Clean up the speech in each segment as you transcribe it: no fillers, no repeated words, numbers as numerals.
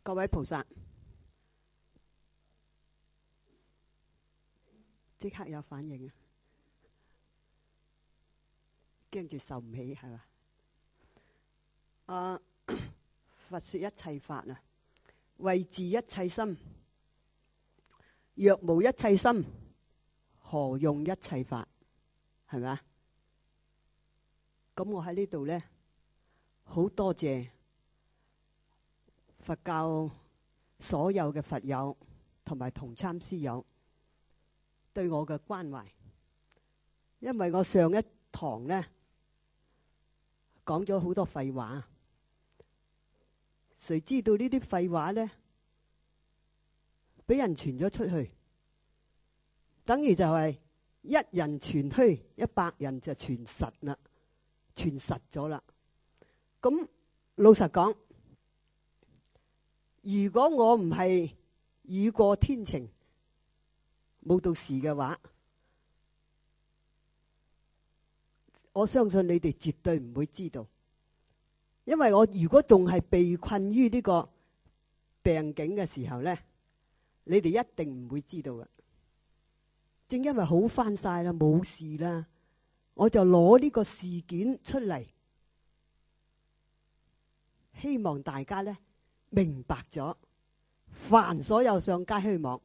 各位菩薩，即刻有反應啊！驚住受唔起係嘛？佛說一切法啊，為治一切心。若無一切心，何用一切法？係咪啊？咁我喺呢度呢，好多謝佛教所有嘅佛友同埋同參師友對我嘅關懷，因為我上一堂呢講咗好多廢話，誰知道呢啲廢話呢俾人傳咗出去，等於就係一人傳虛，100人就傳實啦，傳實咗啦。咁老實講，如果我唔係雨過天晴冇到時嘅話，我相信你哋絕對唔會知道，因為我如果仲係被困於呢個病境嘅時候呢，你哋一定唔會知道嘅。正因為好翻晒啦，冇事啦，我就攞呢個事件出嚟，希望大家呢明白咗，凡所有相皆虛妄。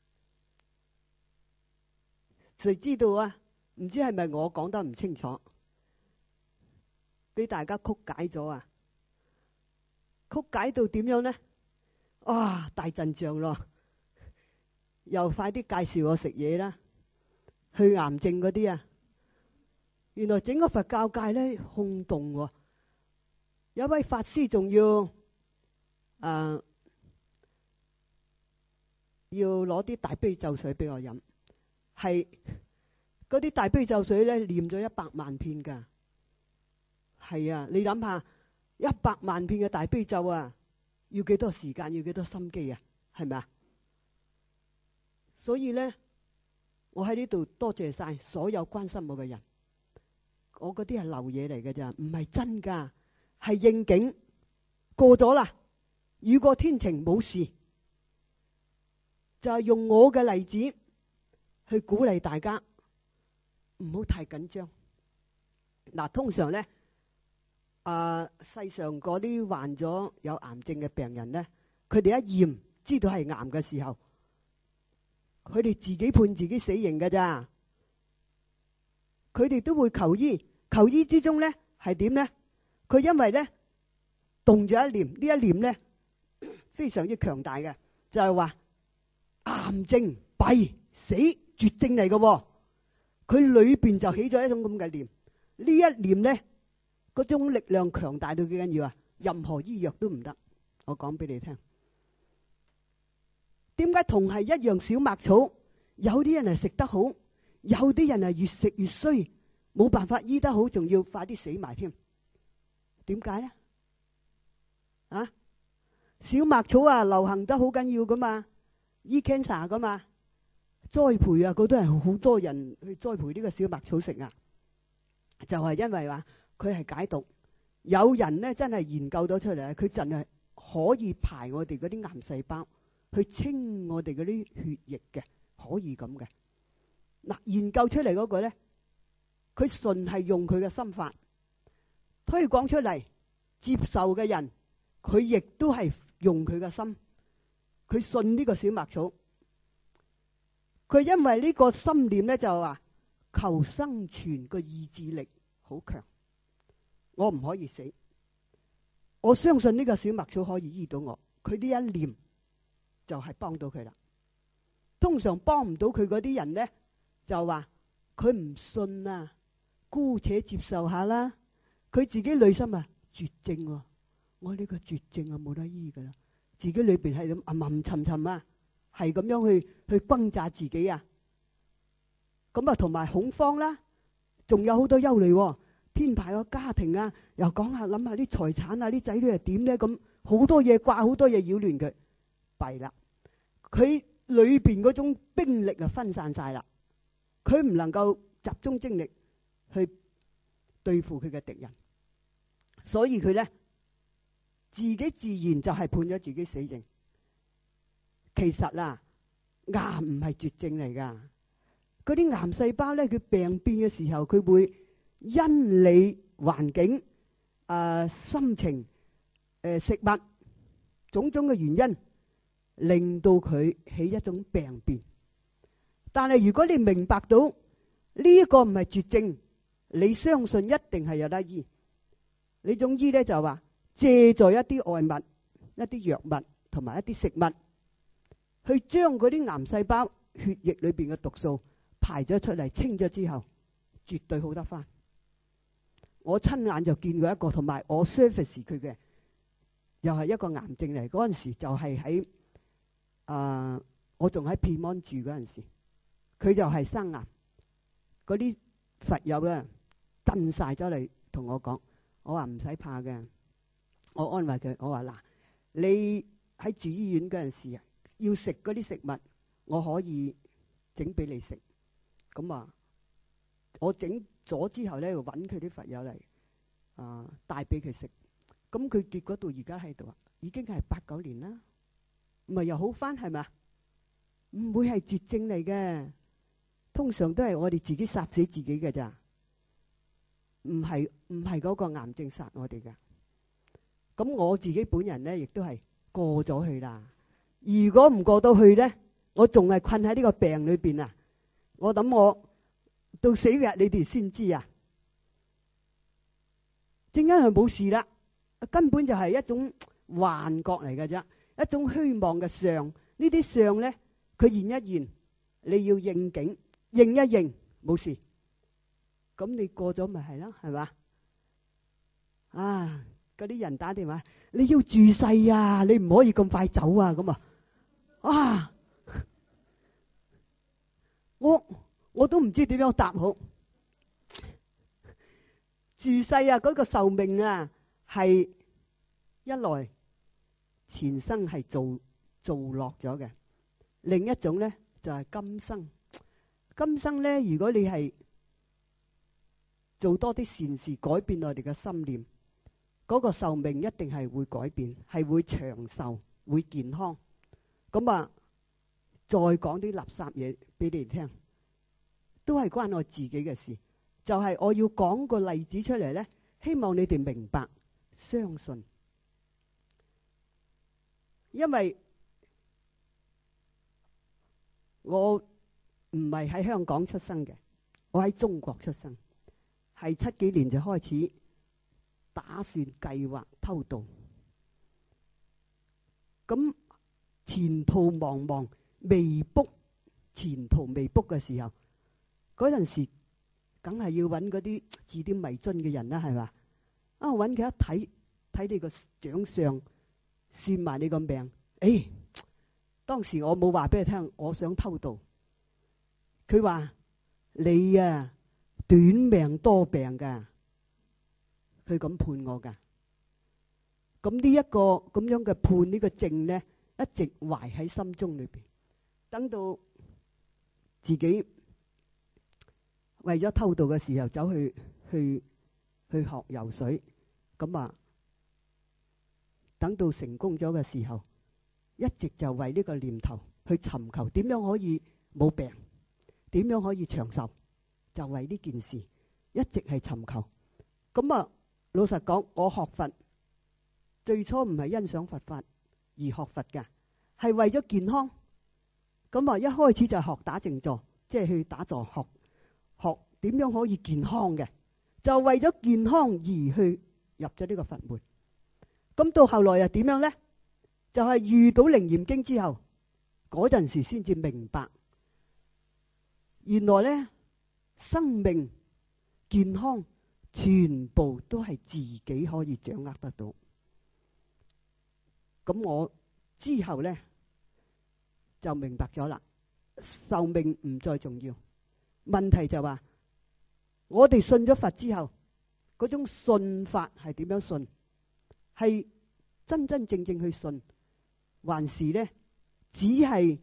誰知道啊？唔知係咪我講得唔清楚，俾大家曲解咗啊？曲解到點樣呢？哇，大陣仗咯！又快啲介紹我食嘢啦，去癌症嗰啲啊！原來整個佛教界咧轟動喎，有位法師仲要攞啲大悲咒水俾我飲，係嗰啲大悲咒水咧念咗100萬遍噶。係啊，你諗下100萬遍嘅大悲咒啊，要幾多時間，要幾多心機啊？係咪啊？所以咧，我喺呢度多謝晒所有關心我嘅人。我嗰啲係流嘢嚟嘅咋，唔係真噶，係應景過咗啦，雨過天晴冇事，就係用我嘅例子去鼓勵大家，唔好太緊張。嗱，通常咧，世上嗰啲患咗有癌症嘅病人咧，佢哋一驗知道係癌嘅時候，佢哋自己判自己死刑㗎咋，佢哋都會求醫。求醫之中咧係點咧？佢因為咧動咗一念，呢一念咧非常之強大嘅，就係話癌症弊死絕症嚟嘅。佢裏邊就起咗一種咁嘅念，呢一念咧嗰種力量強大到幾緊要啊！任何醫藥都唔得。我講俾你聽，點解同係一樣小麥草，有啲人係食得好，有啲人係越食越衰，冇辦法醫得好，仲要快啲死埋添？點解咧？啊，小麥草啊，流行得好緊要噶嘛，醫 cancer 噶嘛，栽培啊，嗰都係好多人去栽培呢個小麥草食啊，就係因為話佢係解毒。有人咧真係研究到出嚟，佢真係可以排我哋嗰啲癌細胞，去清我哋嗰啲血液嘅，可以咁嘅。嗱，研究出嚟嗰個咧，佢純係用佢嘅心法推廣出嚟，接受嘅人佢亦都係用佢嘅心，佢信呢個小麥草。佢因為呢個心念咧就話求生存個意志力好強，我唔可以死，我相信呢個小麥草可以醫到我。佢呢一念就係幫到佢啦。通常幫唔到佢嗰啲人咧就話佢唔信啊，姑且接受下啦。佢自己內心啊絕症啊，我呢個絕症啊冇得醫噶啦，自己裏邊係咁暗暗沉沉啊，係咁樣去轟炸自己啊。咁啊同埋恐慌啦，仲有好多憂慮啊，編排個家庭啊，又講下諗下啲財產啊，啲仔女係點咧，咁好多嘢掛，好多嘢擾亂佢，弊啦。佢裏邊嗰種兵力啊分散晒啦，佢唔能夠集中精力去對付佢嘅敵人，所以佢咧自己自然就係判咗自己死刑。 其實啊，癌唔係絕症嚟㗎。嗰啲癌細胞咧，佢病變嘅時候，佢會因你環境、心情、食物種種嘅原因，令到佢起一種病變。但係如果你明白到呢一個唔係絕症，你相信一定係有得醫。呢種醫咧就話借助一啲外物、一啲藥物同埋一啲食物，去將嗰啲癌細胞血液裏邊嘅毒素排咗出嚟，清咗之後，絕對好得翻。我親眼就見過一個，同埋我 service 佢嘅，又係一個癌症嚟。嗰陣時就係喺我仲喺片安住嗰陣時，佢就係生癌。嗰啲佛友啊，震晒咗嚟同我講，我話唔使怕嘅，我安慰佢，我話嗱，你喺住醫院嗰陣時啊，要食嗰啲食物，我可以整俾你食。咁啊，我整咗之後咧，就揾佢啲佛友嚟帶俾佢食。咁佢結果到而家喺度啊，已經係8、9年啦，唔係又好翻係咪？唔會係絕症嚟嘅，通常都係我哋自己殺死自己嘅咋，唔係嗰個癌症殺我哋嘅。咁我自己本人咧，亦都係過咗去啦。如果唔過到去咧，我仲係困喺呢個病裏邊啊！我諗我到死日你哋先知啊！正因係冇事啦，根本就係一種幻覺嚟嘅啫，一種虛妄嘅相。呢啲相咧，佢現一現，你要應景，應一應，冇事。咁你過咗咪係啦，係嘛？啊！嗰啲人打電話，你要住世啊，你唔可以咁快走啊，咁啊！我都唔知點樣答好。住世啊，嗰個壽命啊，係一來前生係做落咗嘅，另一種咧就係今生。今生咧，如果你係做多啲善事，改變我哋嘅心念，嗰個壽命一定係會改變，係會長壽，會健康。咁啊，再講啲垃圾嘢俾你哋聽，都係關我自己嘅事。就係我要講個例子出嚟咧，希望你哋明白、相信。因為我唔係喺香港出生嘅，我喺中國出生，係70幾年就開始打算計劃偷渡。咁前途茫茫，前途未卜嘅時候，嗰陣時梗係要揾嗰啲指點迷津嘅人啦，係嘛？揾佢一睇你個長相，算埋你個命。當時我冇話俾佢聽，我想偷渡。佢話你啊，短命多病噶，佢咁判我噶。咁呢一個咁樣嘅判呢個證呢，一直懷喺心中裏邊。等到自己為咗偷渡嘅時候，走去學游水。咁啊，等到成功咗嘅時候，一直就為呢個念頭去尋求點樣可以冇病，點樣可以長壽，就為呢件事一直係尋求。咁啊，老實講，我學佛最初唔係欣賞佛法而學佛㗎，係為咗健康。咁啊，一開始就學打靜坐，即係去打坐學點樣可以健康嘅，就為咗健康而去入咗呢個佛門。咁到後來又點樣呢？就係遇到《楞嚴經》之後，嗰陣時先至明白，原來呢，生命健康全部都係自己可以掌握得到。咁我之後呢，就明白咗啦，壽命唔再重要。問題就話，我哋信咗佛之後，嗰種信法係點樣信？係真真正正去信，還是呢，只係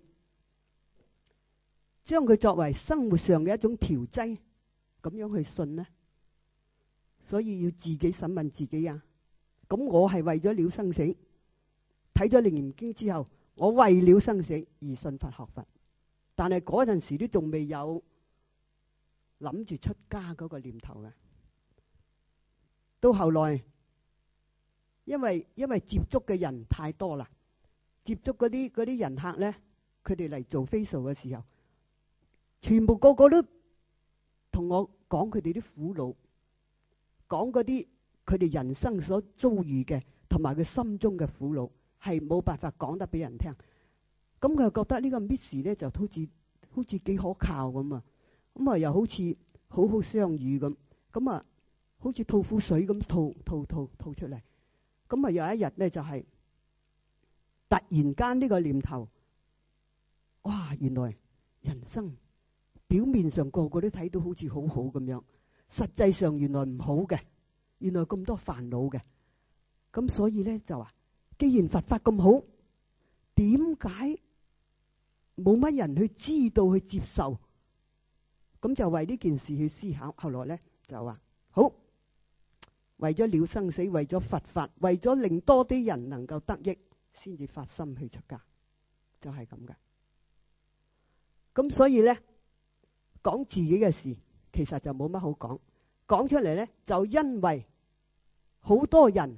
將佢作為生活上嘅一種調劑，咁樣去信呢？所以要自己審問自己啊！咁我係為咗了生死，睇咗《楞嚴經》之後， 我為了生死而信佛學佛，但係嗰陣時都仲未有諗住出家嗰個念頭嘅。到後來，因為接觸嘅人太多啦，接觸嗰啲人客咧，佢哋嚟做 facial 嘅時候，全部個個都同我講佢哋啲苦惱，講嗰啲佢哋人生所遭遇嘅，同埋佢心中嘅苦惱，係冇辦法講得俾人聽。咁佢又覺得呢個 Miss 咧就好似幾可靠咁啊，咁啊又好似好好相與咁，咁啊好似吐苦水咁吐出嚟。咁啊有一日咧就係突然間呢個念頭，哇！原來人生表面上個個都睇到好似好好咁樣，實際上原來唔好嘅，原來咁多煩惱嘅。咁所以咧就話，既然佛法咁好，點解冇乜人去知道去接受？咁就為呢件事去思考。後來咧就話好，為咗了生死，為咗佛法，為咗令多啲人能夠得益，先至發心去出家，就係咁嘅。咁所以咧講自己嘅事，其實就冇乜好講。講出嚟咧，就因為好多人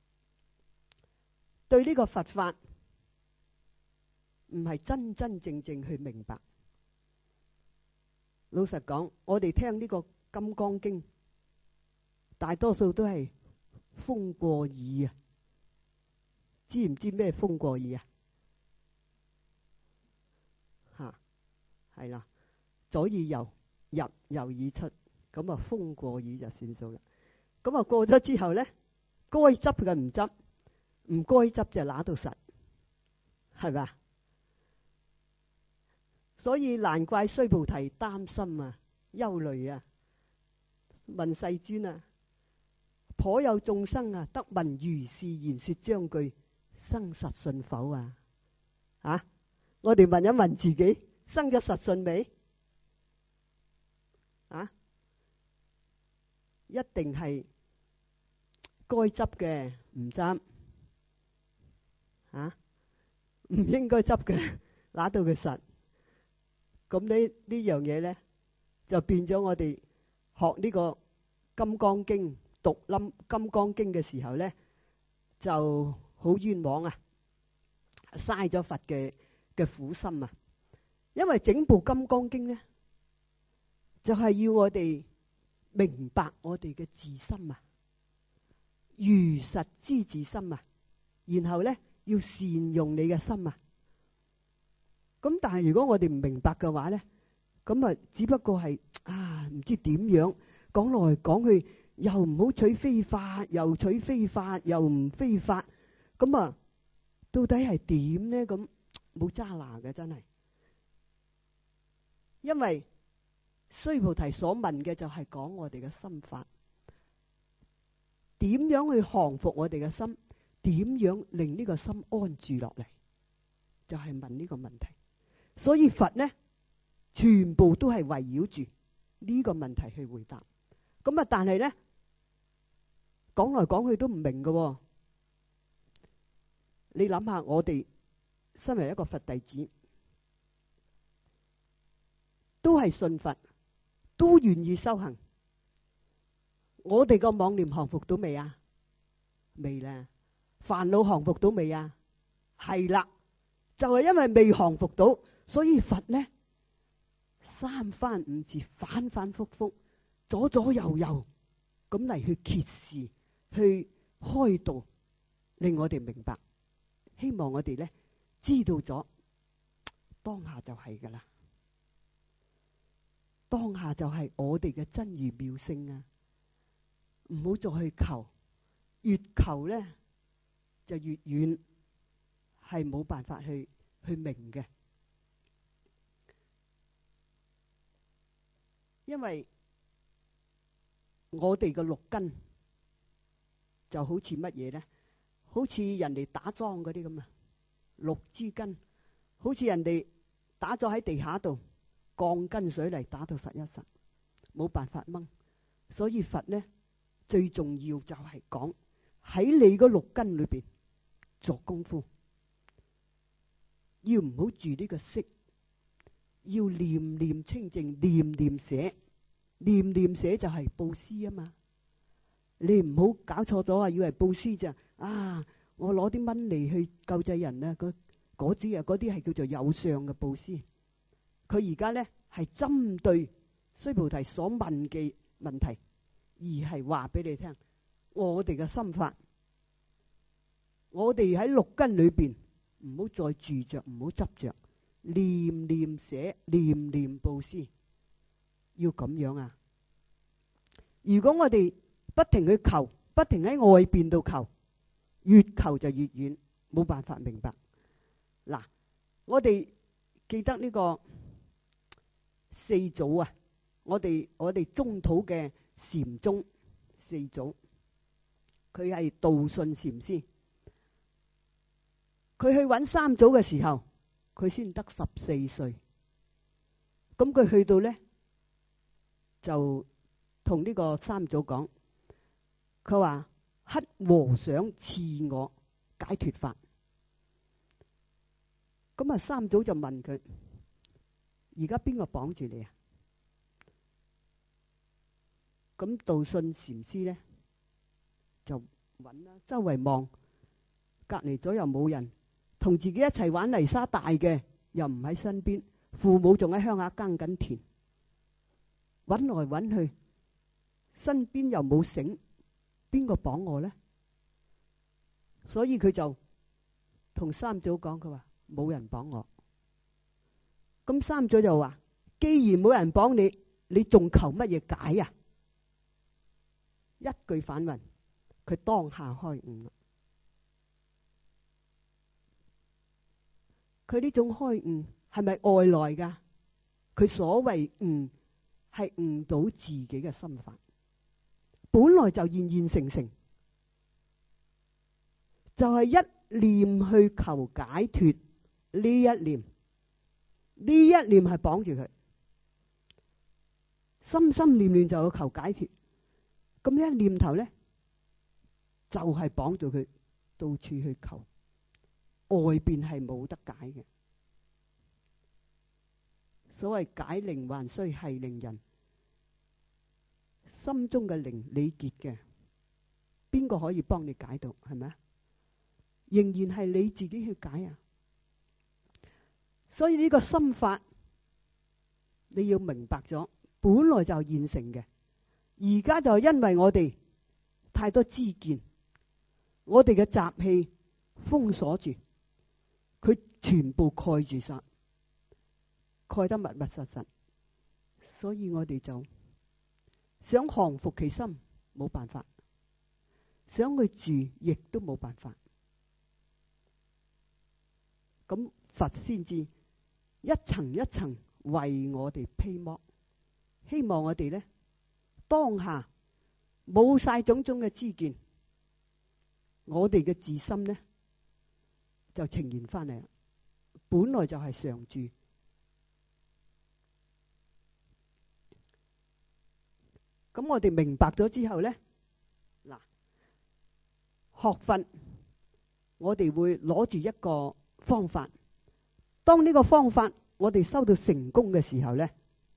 對呢個佛法唔係真真正正去明白。老實講，我哋聽呢個《金剛經》，大多數都係風過耳啊！知唔知咩風過耳啊？吓，係啦，左耳入，右耳出，咁啊風過耳就算數啦。咁啊過咗之後咧，該執嘅唔執，唔該執就揦到實，係咪啊？所以難怪須菩提擔心啊、憂慮啊，問世尊啊，頗有眾生啊，得聞如是言說章句，生實信否啊？啊！我哋問一問自己，生咗實信未？啊！一定係該執嘅唔執，啊！唔應該執嘅揦到佢實。咁呢樣嘢咧，就變咗我哋學呢個《金剛經》，讀《金剛經》嘅時候咧，就好冤枉啊！嘥咗佛嘅苦心啊！因為整部《金剛經》咧，就係要我哋明白我哋嘅自心啊，如實知自心啊，然後咧要善用你嘅心啊。咁但係如果我哋唔明白嘅話咧，咁啊只不過係唔知點樣講來講去，又唔好取非法，又取非法，又唔非法，咁啊到底係點咧？咁冇揸拿嘅真係，因為須菩提所問嘅就係講我哋嘅心法，點樣去降服我哋嘅心，點樣令呢個心安住落嚟，就係問呢個問題。所以佛呢，全部都係圍繞住呢個問題去回答。咁啊，但係呢，講來講去都唔明嘅。你諗下，我哋身為一個佛弟子，都係信佛，都願意修行。我哋個妄念降服到未啊？未啦。煩惱降服到未啊？係啦，就係因為未降服到。所以佛呢，三番五次反反复复，左左右右咁嚟去揭示，去開導，令我哋明白。希望我哋呢知道咗，當下就係噶啦，當下就係我哋嘅真如妙性啊！唔好再去求，越求呢就越遠，係冇辦法去明嘅。因為我哋嘅六根就好似乜嘢咧？好似人哋打樁嗰啲咁啊，六支根，好似人哋打咗喺地下度，鋼筋水泥打到實一實，冇辦法掹。所以佛咧最重要就係講喺你嗰六根裏邊做功夫， 要唔好住呢個色，要念念清淨，念念捨，念念捨就係布施啊嘛。你唔好搞錯咗啊，以為布施咋啊？我攞啲蚊嚟去救濟人啊，嗰啲係叫做有相嘅布施。佢而家咧係針對須菩提所問嘅問題，而係話俾你聽，我哋嘅心法，我哋喺六根裏邊唔好再住着，唔好執着，念念捨，念念布施，要咁樣啊！如果我哋不停去求，不停喺外邊度求，越求就越遠，冇辦法明白。嗱，我哋記得呢個四祖啊，我哋中土嘅禪宗四祖，佢係道信禪師。佢去揾三祖嘅時候，佢先得14歲。咁佢去到咧，就同呢個三祖講，佢話乞和尚賜我解脫法。咁啊，三祖就問佢：而家邊個綁住你啊？咁道信禪師咧就揾啦，周圍望，隔離左右冇人，同自己一齊玩泥沙大嘅又唔喺身邊，父母仲喺鄉下耕緊田，揾來揾去，身邊又冇繩，邊個綁我咧？所以佢就同三祖講，佢話冇人綁我。咁三祖就話：既然冇人綁你，你仲求乜嘢解啊？一句反問，佢當下開悟。佢呢種開悟係咪外來噶？佢所謂悟係悟到自己嘅心法，本來就現現成成，就係一念去求解脫。呢一念係綁住佢，心心念念就要求解脫。咁呢一念頭咧，就係綁住佢，到處去求。外邊係冇得解嘅。所謂解鈴還須繫鈴人，心中嘅鈴你結嘅，邊個可以幫你解到？係咪啊？仍然係你自己去解啊！所以呢個心法你要明白咗，本來就現成嘅，而家就因為我哋太多知見，我哋嘅習氣封鎖住，佢全部蓋住晒，蓋得密密實實，所以我哋就想降服其心，冇辦法；想去住，亦都冇辦法。咁佛先至一層一層為我哋披剝，希望我哋咧當下冇晒種種嘅知見，我哋嘅自心咧就呈現翻嚟啦。本來就係常住，咁我哋明白咗之後咧，嗱，學佛我哋會攞住一個方法，當呢個方法我哋收到成功嘅時候咧，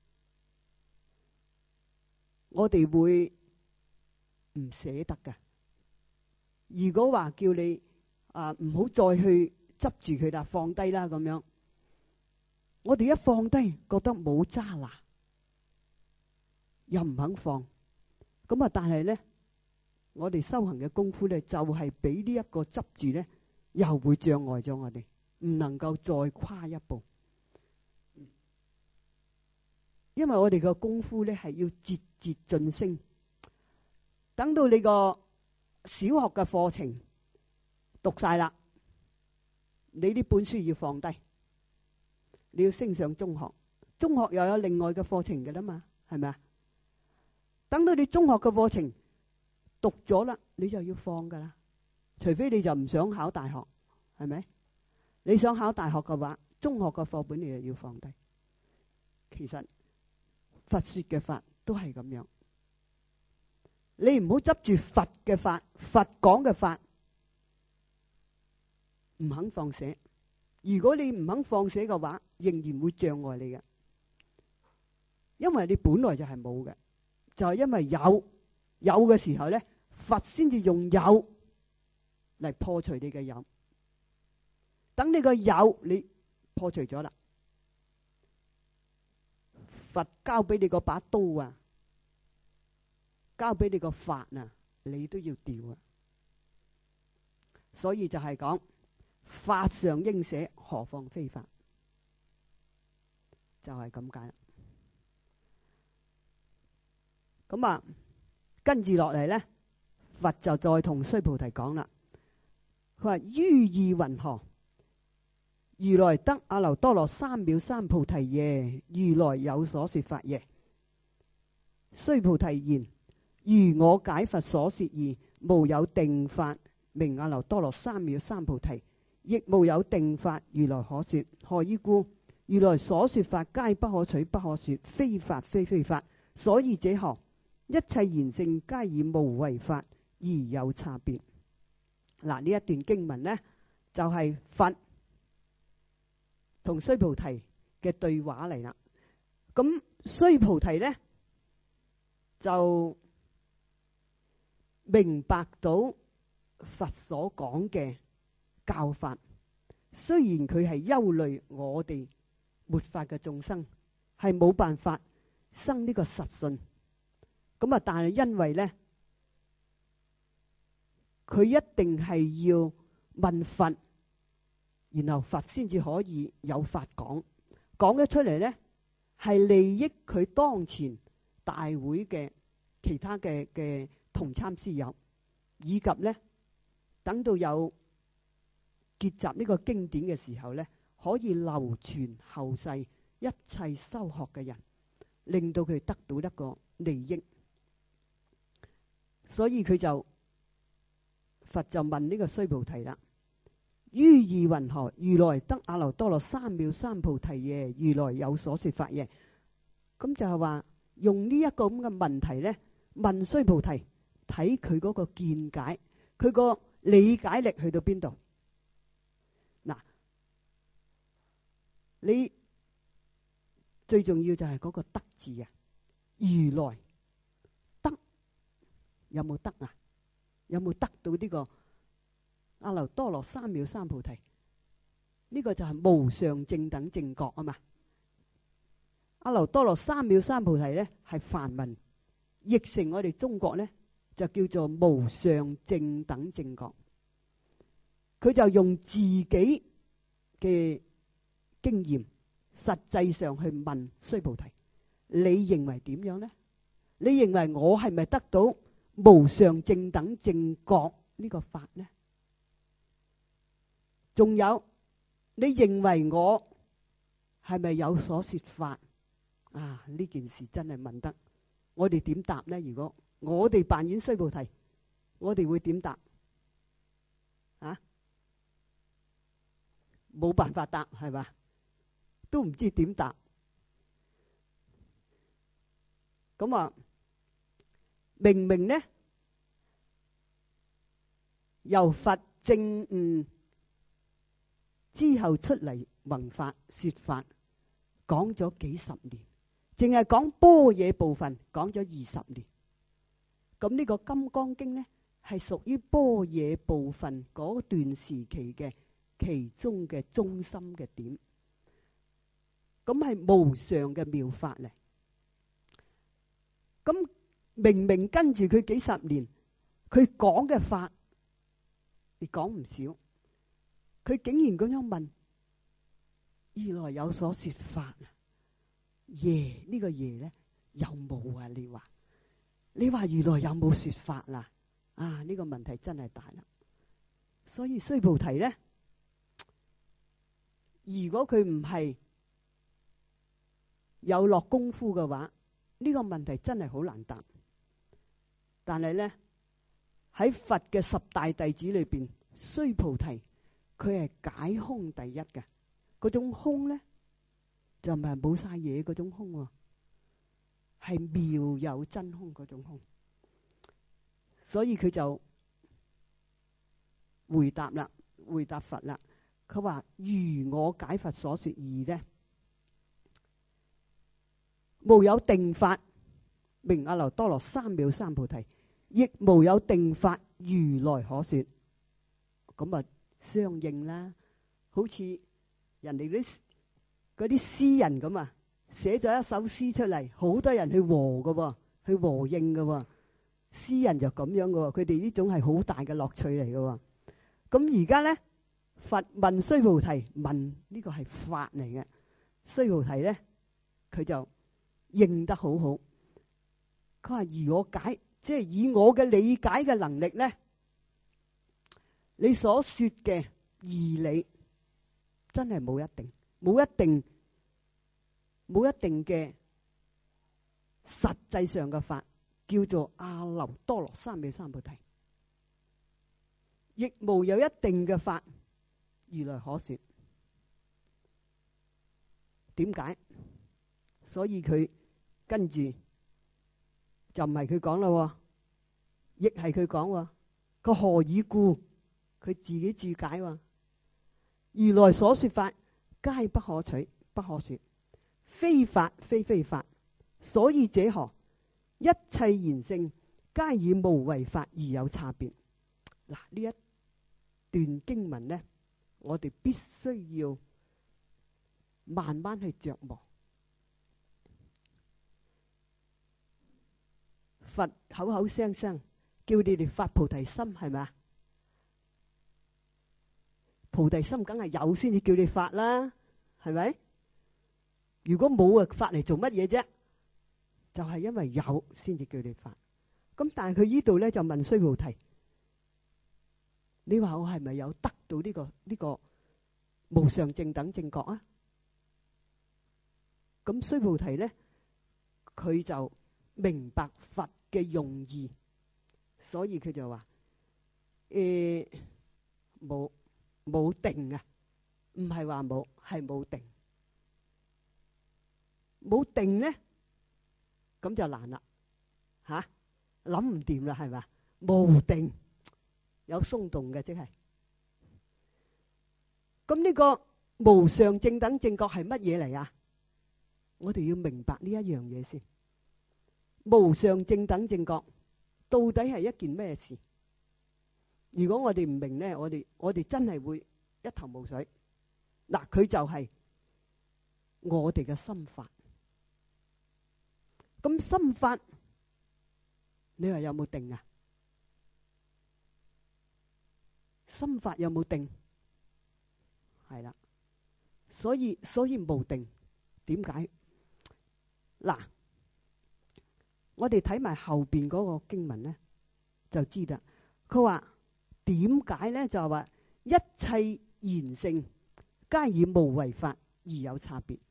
我哋會唔捨得㗎。如果話叫你唔好再去執住佢啦，放低啦咁樣，我哋一放低覺得冇揸拿，又唔肯放，咁啊但係咧我哋修行嘅功夫咧就係俾呢一個執住咧又會障礙咗我哋，唔能夠再跨一步。因為我哋嘅功夫咧係要節節晉升，等到你個小學嘅課程讀晒啦，你呢本書要放低，你要升上中學，中學又有另外嘅課程嘅啦嘛，係咪啊？等到你中學嘅課程讀咗啦，你就要放噶啦，除非你就唔想考大學，係咪？你想考大學嘅話，中學嘅課本你就要放低。其實佛說嘅法都係咁樣，你唔好執住佛嘅法，佛講嘅法唔肯放捨， 如果你唔肯放捨嘅話，仍然會障礙你嘅，因為你本來就係冇嘅，就係因為有嘅時候咧，佛先至用有嚟破除你嘅有。等你個有你破除咗啦，佛交俾你個把刀啊，交俾你個法啊，你都要掉啊。所以就係講法上應捨，何況非法，就係咁解啦。咁啊，跟住落嚟咧，佛就再同須菩提講啦。佢話於意云何？如來得阿耨多羅三藐三菩提耶？如來有所說法耶？須菩提言：如我解佛所說義，無有定法名阿耨多羅三藐三菩提，亦無有定法如來可說。何以故？如來所說法皆不可取，不可說，非法非非法。所以這項一切言性皆以無為法而有差別。嗱，呢一段經文呢，就係佛同須菩提嘅對話嚟啦。咁須菩提呢，就明白到佛所講嘅教法，雖然佢係憂慮我哋末法嘅眾生係冇辦法生呢個實信，咁啊，但係因為呢，佢一定係要問佛，然後佛先至可以有法講，講咗出嚟呢，係利益佢當前大會嘅其他嘅同參師友，以及呢，等到有結集呢個經典嘅時候呢，可以流傳後世一切修學嘅人，令到佢得到一個利益。所以佢就佛就問呢個須菩提啦：於意云何？如來得阿耨多羅三藐三菩提耶？如來有所說法耶？咁就係話用呢一個咁嘅問題咧，問須菩提，睇佢嗰個見解，佢個理解力去到邊度？嗱，你最重要就係嗰個得字啊！如來得有冇得啊？有冇得到呢個阿耨多羅三藐三菩提？呢個就係無上正等正覺啊嘛！阿耨多羅三藐三菩提咧係梵文，譯成我哋中國咧就叫做無上正等正覺。佢就用自己嘅經驗，實際上去問須菩提：你認為點樣呢？你認為我係咪得到無上正等正覺呢個法呢？仲有，你認為我係咪有所說法啊？呢件事真係問得，我哋點答呢？如果我哋扮演須菩提，我哋會點答啊？冇辦法答，係嘛？都唔知點答。咁啊，明明呢由佛證悟之後出嚟弘法說法，講咗幾十年，淨係講般若部分講咗20年。咁呢個《金剛經》呢，係屬於般若部分嗰段時期嘅其中嘅中心嘅點，咁係無上嘅妙法嚟。咁明明跟住佢幾十年，佢講嘅法，亦講唔少。佢竟然咁樣問：如來有所說法啊？耶，呢個耶咧有冇啊？你話如來有冇說法啦？啊，呢個問題真係大啦。所以須菩提咧，如果佢唔係有落功夫嘅話，呢個問題真係好難答。但係咧，喺佛嘅10大弟子裏邊，須菩提佢係解空第一嘅。嗰種空咧就唔係冇晒嘢嗰種空，係妙有真空嗰種空。所以佢就回答佛啦。 佢話如我解佛所說義呢，無有定法名阿耨多羅三藐三菩提，亦無有定法如來可說。咁啊相應啦，好似人哋嗰啲詩人咁啊，寫咗一首詩出嚟，好多人去和噶，去和應噶。詩人就咁樣噶，佢哋呢種係好大嘅樂趣嚟噶。咁而家咧，佛問須菩提，問呢個係法嚟嘅。須菩提咧，佢就認得好好。佢話如我解，即係以我嘅理解嘅能力咧，你所說嘅義理真係冇一定，冇一定嘅實際上嘅法叫做阿耨多羅三藐三菩提，亦無有一定嘅法如來可說。點解？所以佢跟住就唔係佢講啦，亦係佢講。個何以故？佢自己注解。如來所說法，皆不可取，不可說，非法非非法。所以者何？一切賢聖，皆以無為法而有差別。嗱，呢一段經文呢，我哋必須要慢慢去琢磨。佛口口聲聲叫你哋發菩提心，係咪啊？菩提心梗係有先至叫你發啦，係咪？如果冇啊，發嚟做乜嘢啫？就係因為有先至叫你發。咁但係佢呢度咧就問須菩提，你話我係咪有得到呢個無上正等正覺啊？咁須菩提咧，佢就明白佛嘅用意，所以佢就話：冇定啊，唔係話冇，係冇定。冇定咧，咁就難啦，吓諗唔掂啦，係咪？無定有鬆動嘅，即係。咁呢個無上正等正覺係乜嘢嚟啊？我哋要明白呢一樣嘢先。無上正等正覺到底係一件咩事？如果我哋唔明咧，我哋真係會一頭霧水。嗱，佢就係我哋嘅心法。咁心法，你話有冇定啊？心法有冇定？係啦，所以無定。點解？嗱，我哋睇埋後邊嗰個經文咧，就知啦。佢話點解咧？就係話一切賢聖皆以無為法而有差別。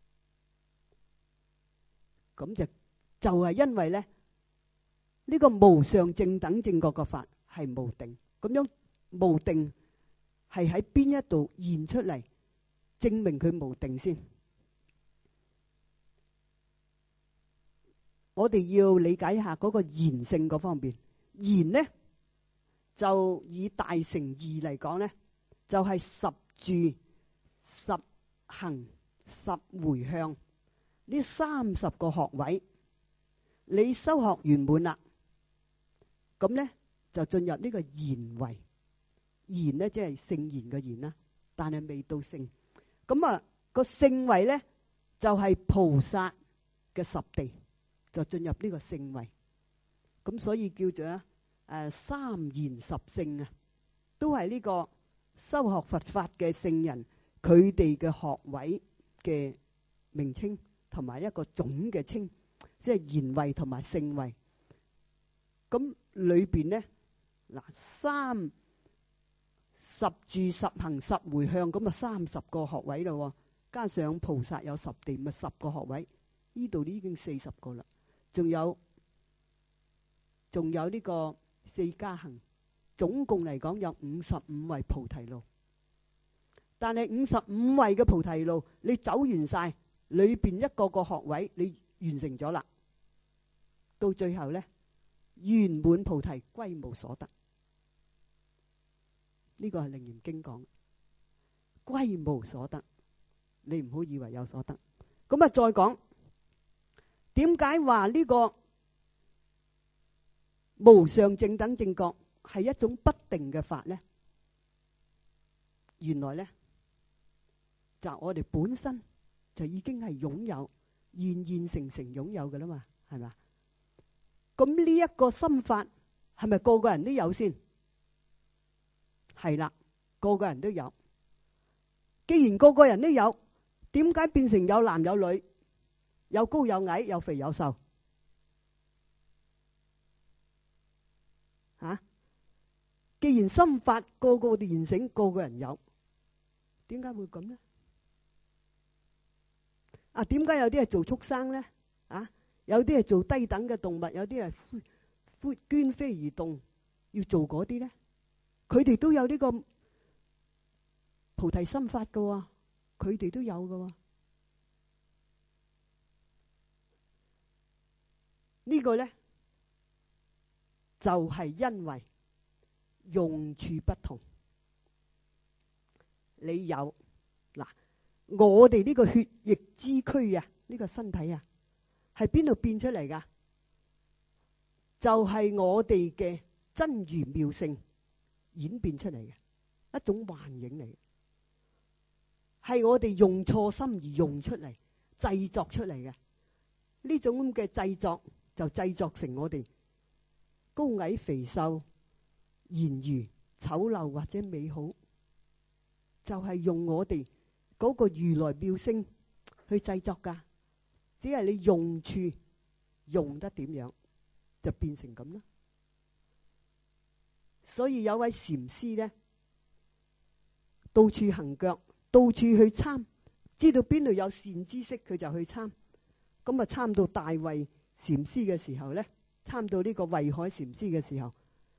咁就係因為咧，呢個無上正等正覺嘅法係無定。咁樣無定係喺邊一度現出嚟，證明佢無定先。我哋要理解一下嗰個賢聖嗰方面。賢呢，就以大乘義嚟講咧，就係十住、十行、十迴向呢30個學位。你修學圓滿啦，咁咧就進入呢個賢位。賢咧即係聖賢嘅賢啦，但係未到聖。咁啊個聖位咧就係菩薩嘅十地，就進入呢個聖位。咁所以叫做三賢十聖啊，都係呢個修學佛法嘅聖人佢哋嘅學位嘅名稱，同埋一個總嘅稱。即係賢位同埋聖位，咁裏邊咧嗱十住、十行、十迴向，咁啊30個學位咯，加上菩薩有10地，咪10個學位。呢度已經40個啦，仲有呢個4加行，總共嚟講有55位菩提路。但係55位嘅菩提路，你走完晒，裏邊一個個學位你完成咗啦。到最後咧，圓滿菩提歸無所得。呢個係楞嚴經講。 歸無所得。你唔好以為有所得。咁啊，再講點解話呢個無上正等正覺係一種不定嘅法呢？原來呢，就我哋本身就已經係擁有現現成成擁有嘅啦嘛，係咪？咁呢一個心法係咪個個人都有先？係啦，個個人都有。既然個個人都有，點解變成有男有女，有高有矮，有肥有瘦？既然心法個個現成，個個人有，點解會咁呢？點解有啲係做畜生呢？有啲係做低等嘅動物，有啲係捐飛而動，要做嗰啲呢？佢哋都有呢個菩提心法噶，佢哋都有噶。呢個呢，就係因為用處不同。你有嗱，我哋呢個血液之軀啊，呢個身體啊，係邊度變出嚟噶？就係我哋嘅真如妙性演變出嚟嘅一種幻影嚟，係我哋用錯心而用出嚟製作出嚟嘅。呢種咁嘅製作就製作成我哋高矮肥瘦、賢愚醜陋或者美好，就係用我哋嗰個如來妙性去製作噶。只係你用處用得點樣，就變成咁啦。所以有位禪師呢，到處行腳，到處去參，知道邊度有善知識，佢就去參。咁啊，參到大慧禪師嘅時候呢，參到呢個慧海禪師嘅時候，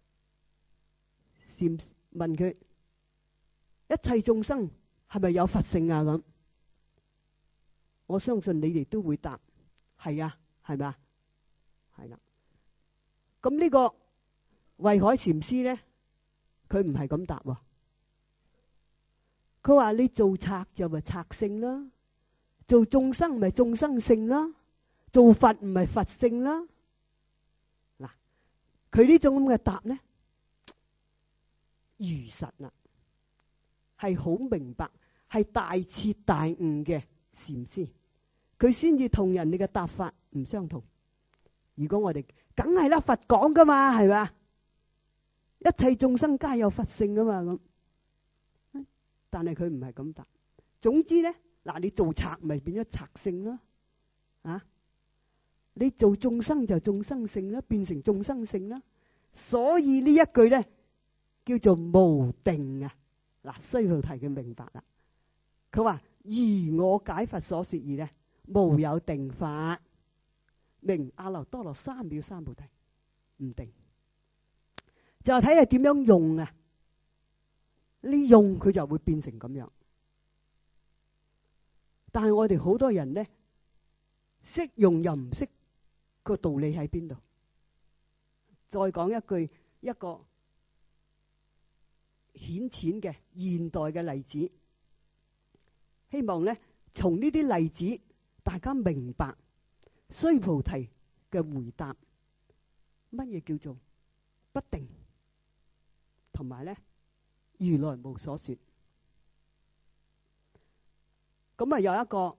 禪問佢：一切眾生係咪有佛性啊？咁我相信你哋都會答係啊，係咪啊？係啦。咁呢個慧海禪師呢，佢唔係咁答喎。佢話你做賊就咪賊性啦，做眾生咪眾生性啦，做佛唔係佛性啦。嗱，佢呢種咁嘅答呢，如實啦，係好明白，係大徹大悟嘅禪師，佢先至同人哋嘅答法唔相同。如果我哋梗係啦，佛講噶嘛，係咪？一切眾生皆有佛性噶嘛，咁。但係佢唔係咁答。總之咧，嗱，你做賊咪變咗賊性咯，你做眾生就眾生性啦，變成眾生性啦。所以呢一句咧叫做無定啊。嗱，須菩提嘅明白啦。佢話：如我解佛所說義咧，無有定法，名阿耨多羅三藐三菩提。唔定，就係睇下點樣用啊。你用佢就會變成咁樣。但係我哋好多人呢，識用又唔識個道理喺邊度。再講一句，一個顯淺嘅現代嘅例子，希望呢從呢啲例子大家明白須菩提嘅回答，乜嘢叫做不定，同埋呢如來無所說。咁啊，有一個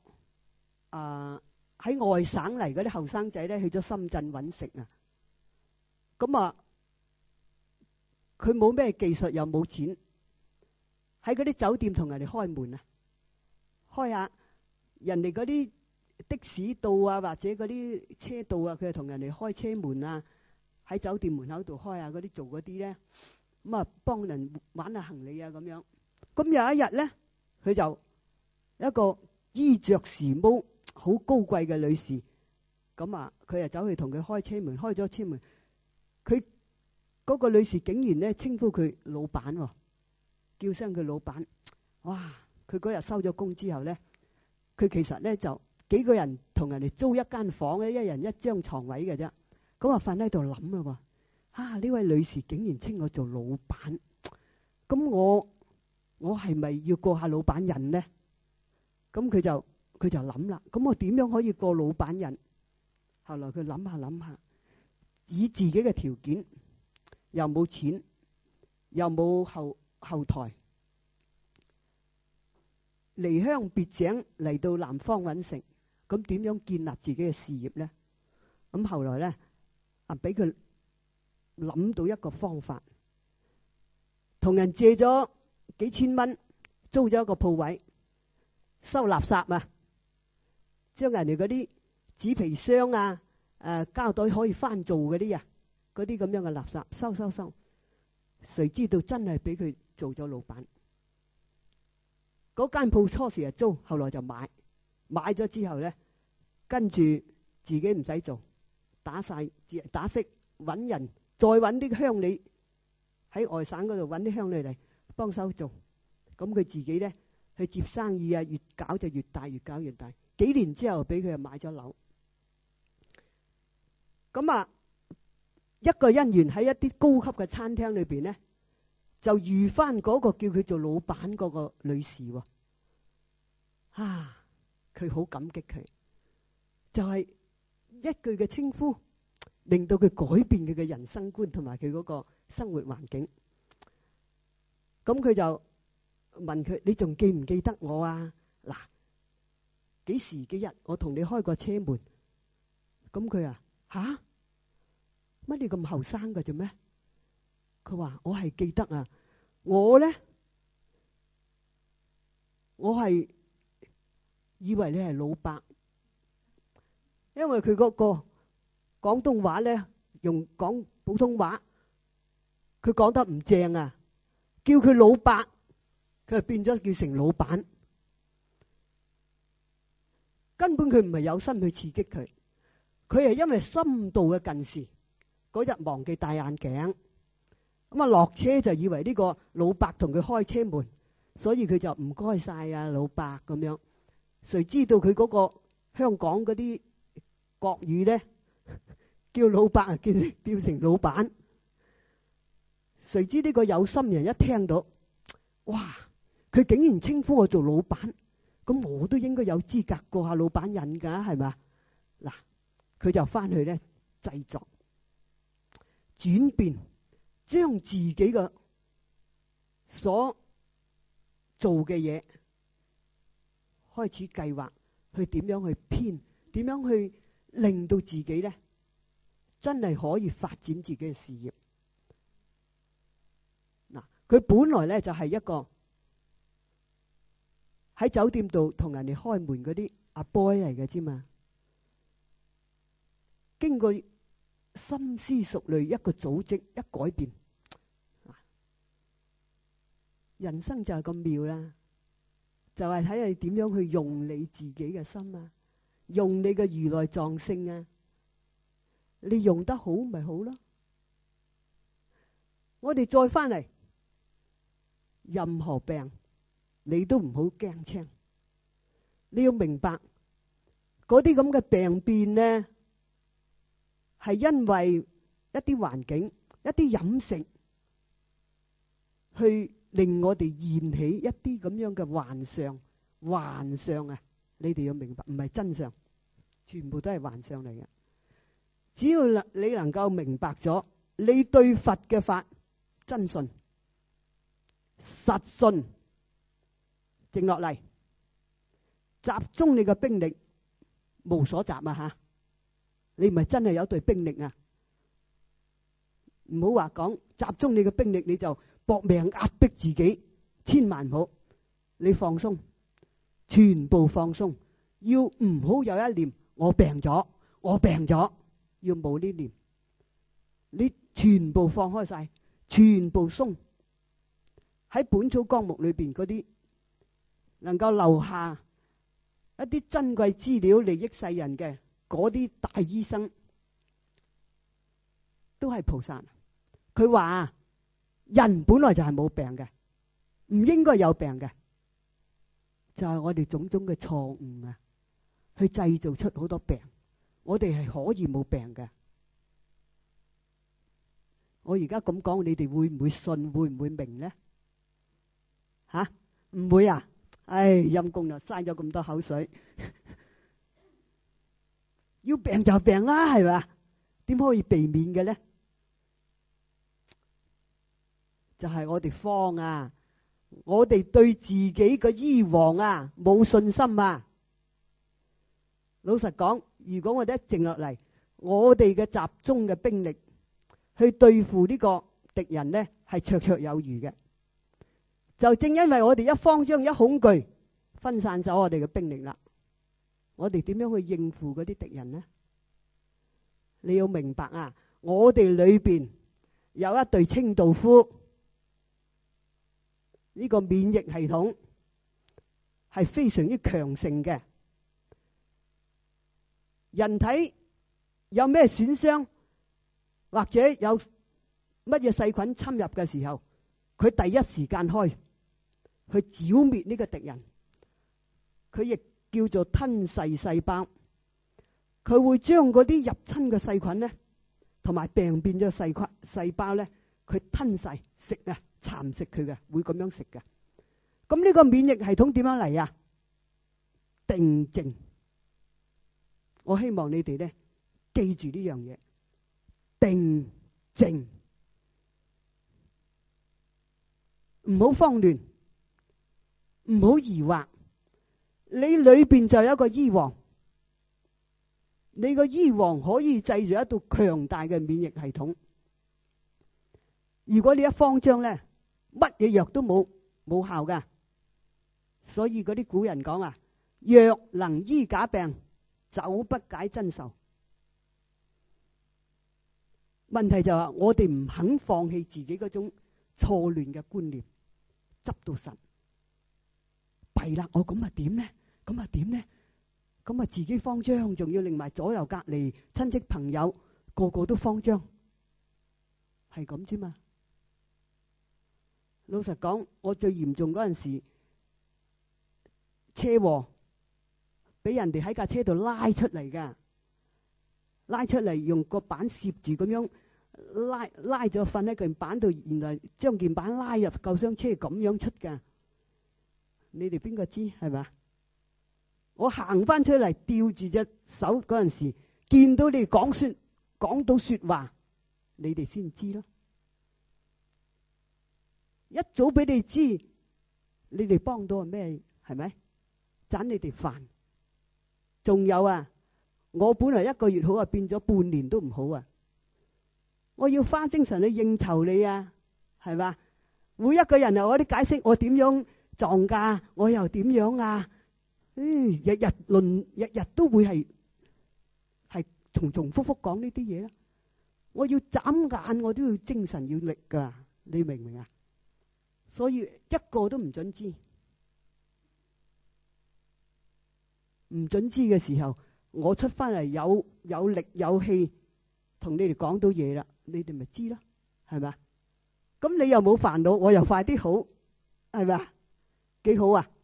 喺外省嚟嗰啲後生仔咧，去咗深圳揾食啊。咁啊，佢冇咩技術又冇錢，喺嗰啲酒店同人哋開門啊，開下人哋嗰啲的士道啊，或者嗰啲車道啊，佢就同人哋開車門啊，喺酒店門口度開下嗰啲做嗰啲咧。咁啊，幫人玩下行李啊，咁樣。咁有一日咧，佢就一個衣着時髦、好高貴嘅女士，咁啊，佢就走去同佢開車門，開咗車門，佢嗰個女士竟然咧稱呼佢老闆，叫聲佢老闆。哇！佢嗰日收咗工之後咧，佢其實咧就幾個人同人哋租一間房咧，一人一張床位嘅啫。咁啊，瞓喺度諗啊，呢位女士竟然稱我做老闆，咁我我係咪要過下老闆癮呢？咁佢就諗啦，咁我點樣可以過老闆癮？後來佢諗下，以自己嘅條件，又冇錢，又冇後台，離鄉別井嚟到南方揾食，咁點樣建立自己嘅事業呢？咁後來咧，俾佢諗到一個方法，同人借咗幾千蚊，租咗一個鋪位，收垃圾啊，將人哋嗰啲紙皮箱啊、膠袋可以翻做嗰啲嗰啲咁樣嘅垃圾收，誰知道真係俾佢做咗老闆。嗰間鋪初時係租，後來就買咗之後咧，跟住自己唔使做，打息揾人，再揾啲鄉里喺外省嗰度揾啲鄉里嚟幫手做。咁佢自己咧去接生意啊，越搞就越大，越搞越大。幾年之後俾佢又買咗樓。咁一個姻緣喺一啲高級嘅餐廳裏邊咧，就遇翻嗰個叫佢做老闆嗰個女士喎。佢好感激佢，就係一句嘅稱呼，令到佢改變佢嘅人生觀同埋佢嗰個生活環境。咁佢就問佢：你仲記唔記得我啊？嗱，幾時幾日我同你開過車門？咁佢吓？乜你咁後生㗎啫咩？佢話：我係記得啊，我咧，我係以為你係老伯，因為佢嗰個廣東話咧，用講普通話，佢講得唔正啊，叫佢老伯，佢就變咗叫成老闆。根本佢唔係有心去刺激佢，佢係因為深度嘅近視，嗰日忘記戴眼鏡，咁落車就以為呢個老伯同佢開車門，所以佢就唔該晒啊老伯咁樣。誰知道佢嗰個香港嗰啲國語咧，叫老伯啊，叫成老闆。誰知呢個有心人一聽到，哇！佢竟然稱呼我做老闆，咁我都應該有資格過下老闆癮噶，係咪？嗱，佢就翻去咧製作轉變，將自己嘅所做嘅嘢開始計劃，去點樣去編，點樣去令到自己咧真係可以發展自己嘅事業。嗱，佢本來咧就係一個喺酒店度同人哋開門嗰啲阿 boy 嚟嘅啫嘛，經過深思熟慮，一個組織一改變，人生就係咁妙啦。就係睇你點樣去用你自己嘅心啊，用你嘅如來藏性啊，你用得好咪好咯。我哋再翻嚟，任何病你都唔好驚青，你要明白嗰啲咁嘅病變呢，係因為一啲環境、一啲飲食去令我哋燃起一啲咁樣嘅幻象啊！你哋要明白，唔係真相，全部都係幻象嚟嘅。只要你能夠明白咗，你對佛嘅法真信、實信，靜落嚟，集中你嘅兵力，無所集啊吓！你唔係真係有隊兵力啊！唔好話講集中你嘅兵力，你就搏命壓迫自己，千萬唔好，你放鬆，全部放鬆，要唔好有一念我病咗，要冇呢念，你全部放開晒，全部鬆。喺本草綱目裏邊嗰啲能夠留下一啲珍貴資料利益世人嘅嗰啲大醫生，都係菩薩。佢話人本來就係冇病嘅，唔應該有病嘅，就係我哋種種嘅錯誤啊，去製造出好多病。我哋係可以冇病嘅。我而家咁講，你哋會唔會信？會唔會明呢？ 吓？唔會啊？唉，陰公啦，嘥咗咁多口水。要病就病啦，係咪？點可以避免嘅咧？就係我哋慌啊！我哋對自己嘅醫王啊冇信心啊！老實講，如果我哋一靜落嚟，我哋嘅集中嘅兵力去對付呢個敵人呢，係綽綽有餘嘅。就正因為我哋一慌張、一恐懼，分散咗我哋嘅兵力啦。我哋點樣去應付嗰啲敵人呢？你要明白啊！我哋裏邊有一隊清道夫，呢個免疫系統係非常之強盛嘅。人體有咩損傷或者有乜嘢細菌侵入嘅時候，佢第一時間開去剿滅呢個敵人。佢亦叫做吞噬細胞，佢會將嗰啲入侵嘅細菌呢，同埋病變咗細胞呢，佢吞噬食啊，蠶食佢嘅，會咁樣食嘅。咁呢個免疫系統點樣嚟啊？定靜。我希望你哋呢記住呢樣嘢，定靜，唔好慌亂，唔好疑惑。你裏邊就有一個醫王，你個醫王可以製造一道強大嘅免疫系統。如果你一慌張呢，乜嘢藥都冇效噶。所以嗰啲古人講啊，藥能醫假病，酒不解真愁。問題就係我哋唔肯放棄自己嗰種錯亂嘅觀念，執到實。弊啦，我咁啊點呢？咁啊點呢？咁啊自己慌張，仲要令埋左右隔離親戚朋友個個都慌張，係咁啫嘛。老實講，我最嚴重嗰陣時，車禍俾人哋喺架車度拉出嚟噶，拉出嚟用個板攝住咁樣拉咗瞓喺件板度，原來將件板拉入救傷車咁樣出噶。你哋邊個知係咪？我行翻出嚟吊住隻手嗰陣時，見到你哋講到說話，你哋先知咯。一早俾你知，你哋幫到係咩？係咪？盞你哋煩。仲有啊，我本來1個月好啊，變咗半年都唔好啊。我要花精神去應酬你啊，係嘛？每一個人啊，我啲解釋，我點樣撞㗎？我又點樣啊？日日都會係重複講呢啲嘢啦。我要眨眼，我都要精神要力㗎，你明唔明啊？所以一個都唔准知，唔准知嘅時候，我出翻嚟有力有氣，同你哋講到嘢啦，你哋咪知咯，係咪？咁你又冇煩惱，我又快啲好，係咪？幾好啊！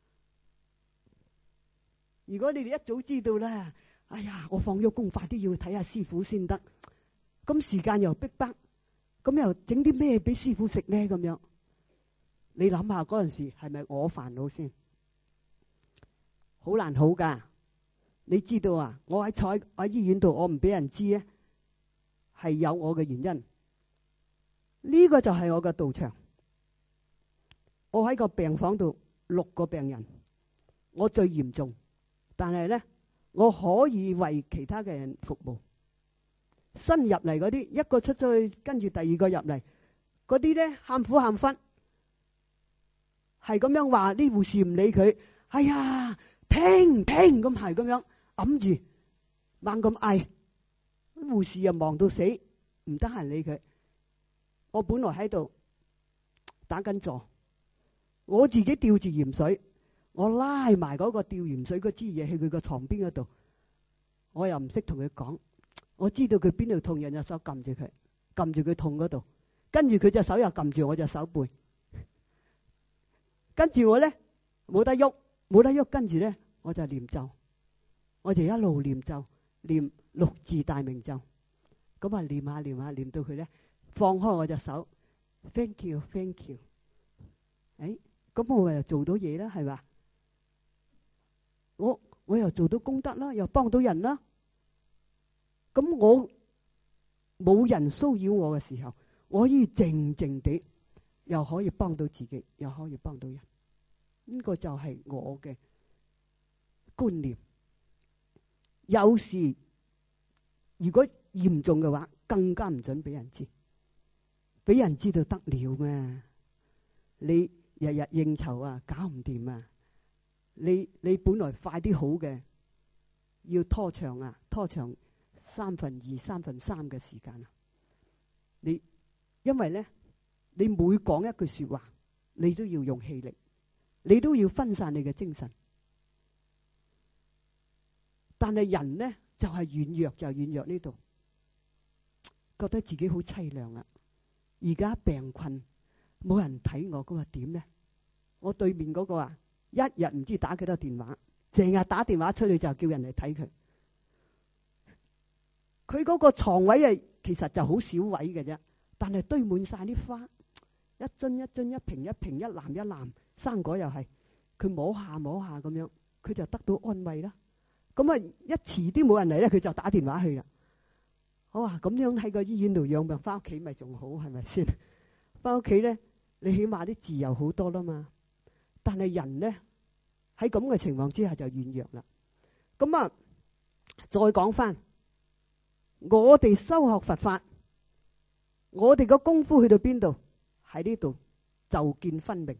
如果你哋一早知道咧，哎呀，我放咗工快啲要睇下師傅先得，咁時間又逼迫，咁又整啲咩俾師傅食咧？咁樣，你諗下嗰陣時係咪我煩惱先？好難好噶，你知道啊？我坐喺醫院度，我唔俾人知咧，係有我嘅原因。呢個就係我嘅道場。我喺個病房度6個病人，我最嚴重。但係咧，我可以為其他嘅人服務。新入嚟嗰啲，一個出咗去，跟住第二個入嚟，嗰啲咧喊苦喊忽，係咁樣話啲護士唔理佢。哎呀，停咁係咁樣揞住，猛咁嗌。護士又忙到死，唔得閒理佢。我本來喺度打緊坐，我自己吊住鹽水。我拉埋嗰個吊鹽水嗰支嘢去佢個床邊嗰度，我又唔識同佢講，我知道佢邊度痛，人隻手撳住佢痛嗰度，跟住佢隻手又撳住我隻手背，跟住我咧冇得喐，跟住咧我就念咒，我就一路念咒，念6字大明咒，咁啊念下念到佢咧放開我隻手 ，thank you， 咁我咪又做到嘢啦，係嘛？我又做到功德啦，又幫到人啦。咁我冇人騷擾我嘅時候，我可以靜靜地，又可以幫到自己，又可以幫到人。呢個就係我嘅觀念。有時如果嚴重嘅話，更加唔准俾人知，俾人知道得了咩？你日日應酬啊，搞唔掂啊！你本來快啲好嘅，要拖長啊，拖長2/3、3/3嘅時間啊！因為咧，你每講一句說話，你都要用氣力，你都要分散你嘅精神。但係人呢，就係軟弱，就軟弱呢度，覺得自己好淒涼啊！而家病困，冇人睇我，咁話點呢？我對面嗰個啊，一日唔知打幾多電話，成日打電話出去就叫人嚟睇佢。佢嗰個床位啊，其實就好少位嘅啫，但係堆滿晒啲花，一樽一樽，一瓶一瓶，一籃一籃，生果又係，佢摸下摸下咁樣，佢就得到安慰啦。咁啊，一遲啲冇人嚟咧，佢就打電話去啦。我話咁樣喺個醫院度養病，翻屋企咪仲好，係咪先？翻屋企咧，你起碼啲自由好多啦嘛。但係人咧，喺咁嘅情況之下就軟弱啦。咁啊，再講翻，我哋修學佛法，我哋個功夫去到邊度？喺呢度就見分明。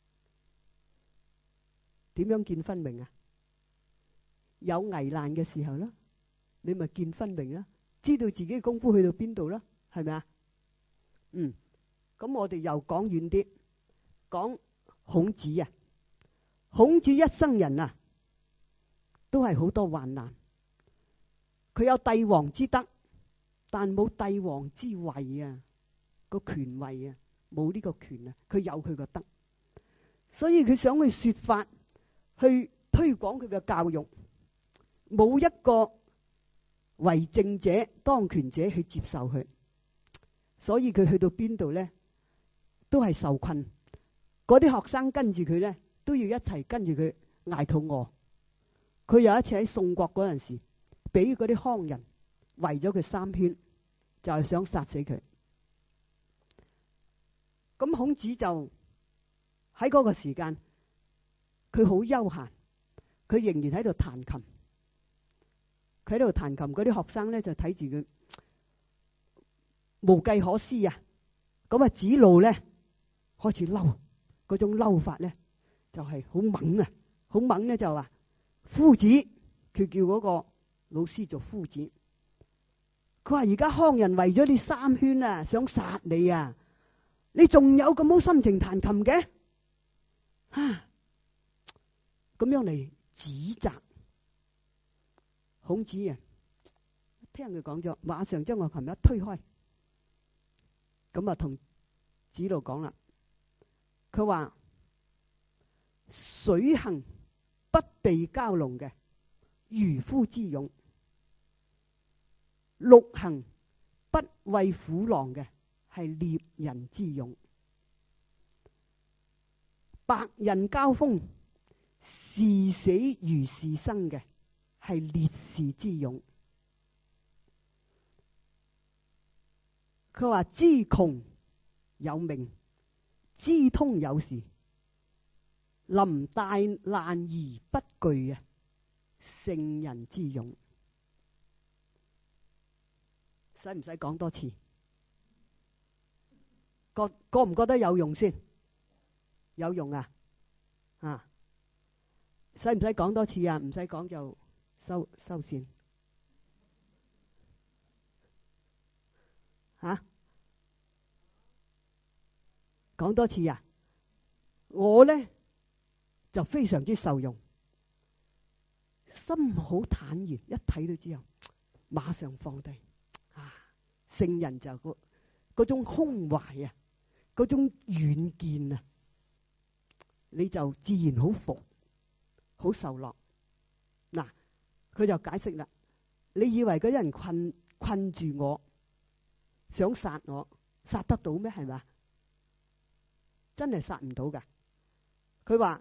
點樣見分明啊？有危難嘅時候啦，你咪見分明啦，知道自己嘅功夫去到邊度啦，係咪啊？咁我哋又講遠啲，講孔子啊。孔子一生人啊，都係好多患難。佢有帝王之德，但冇帝王之位啊，個權位啊，冇呢個權啊，佢有佢個德，所以佢想去說法，去推廣佢嘅教育。冇一個為政者、當權者去接受佢，所以佢去到邊度咧，都係受困。嗰啲學生跟住佢咧，都要一齊跟住佢挨肚餓。佢有一次喺宋國嗰陣時，俾嗰啲康人圍咗佢3圈，就係想殺死佢。咁孔子就喺嗰個時間，佢好悠閒，佢仍然喺度彈琴。佢喺度彈琴，嗰啲學生咧就睇住佢無計可施啊！咁啊，子路咧開始嬲，嗰種嬲法咧就係好猛啊！好猛咧就話夫子，佢叫嗰個老師做夫子。佢話而家康人圍咗你3圈啊，想殺你啊！你仲有咁好心情彈琴嘅？咁樣嚟指責。孔子啊，聽佢講咗，馬上將個琴一推開，咁啊同子路講啦。佢話水行不備蛟龍嘅漁夫之勇，陸行不畏虎狼嘅係獵人之勇，百人交鋒視死如是生嘅係烈士之勇。佢話知窮有命，知通有時，臨大難而不懼啊，聖人之勇。使唔使講多次？覺唔覺得有用先？有用啊！使唔使講多次啊？唔使講就收線。講多次啊！我咧就非常之受用，心好坦然，一睇到之後馬上放低。聖人就嗰種胸懷啊，嗰種遠見啊，你就自然好服，好受落。嗱，佢就解釋啦。你以為嗰啲人困住我，想殺我，殺得到咩？係咪？真係殺唔到噶。 佢話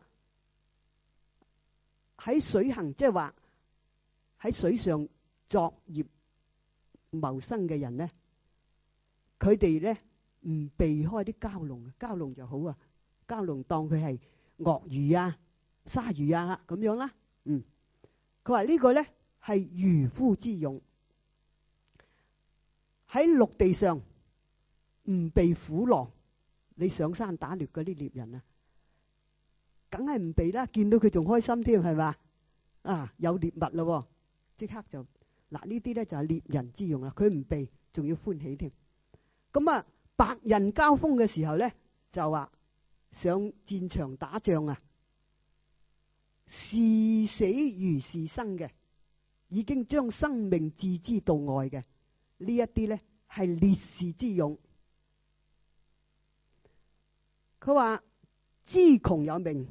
喺水行，即係話喺水上作業謀生嘅人咧，佢哋咧唔避開啲蛟龍，蛟龍就好啊，蛟龍當佢係鱷魚啊、鯊魚啊咁樣啦。佢話呢個咧係漁夫之勇，喺陸地上唔避虎狼。你上山打獵嗰啲獵人啊，梗係唔避啦，見到佢仲開心添，係嘛？啊，有獵物咯，即刻就嗱，呢啲咧就係獵人之勇啦。佢唔避，仲要歡喜添。咁啊，白刃交鋒嘅時候咧，就話上戰場打仗啊，視死如是生嘅，已經將生命置之度外嘅，呢一啲咧係烈士之勇。佢話知窮有命，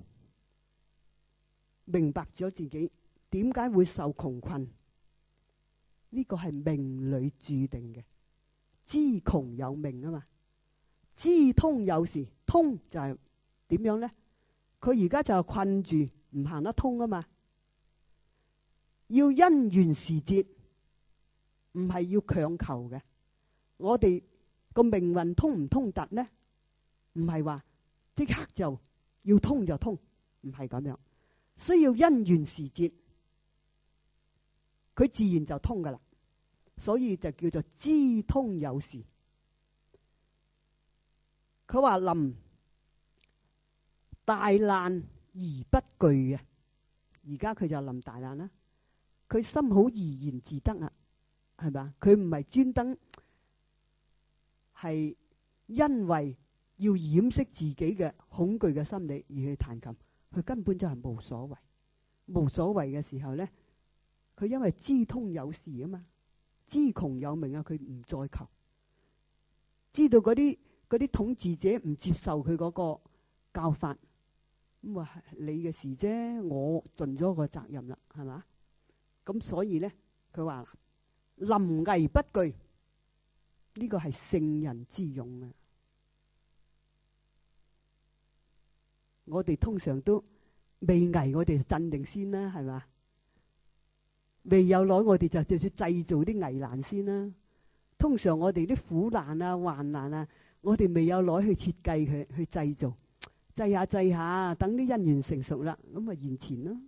明白咗自己點解會受窮困，呢個係命裏注定嘅。知窮有命啊嘛，知通有時，通就係點樣咧？佢而家就係困住，唔行得通啊嘛。要因緣時節，唔係要強求嘅。我哋個命運通唔通達咧？唔係話即刻就要通就通，唔係咁樣，需要因緣時節，佢自然就通噶啦。所以就叫做知通有時。佢話臨大難而不懼啊，而家佢就臨大難啦，佢心好怡然自得啊，係咪？佢唔係專登係因為要掩飾自己嘅恐懼嘅心理而去彈琴，佢根本就係無所謂。無所謂嘅時候咧，佢因為知通有時啊嘛，知窮有命啊，佢唔再求。知道嗰啲統治者唔接受佢嗰個教法，咁話你嘅事啫，我盡咗個責任啦，係嘛？咁所以咧，佢話臨危不懼，呢個係聖人之勇啊！我哋通常都未危，我哋就鎮定先啦，係嘛？未有耐，我哋就製造啲危難先啦。通常我哋啲苦難啊、患難啊，我哋未有耐去設計佢，去製造，製下，等啲因緣成熟啦，咁咪現前咯。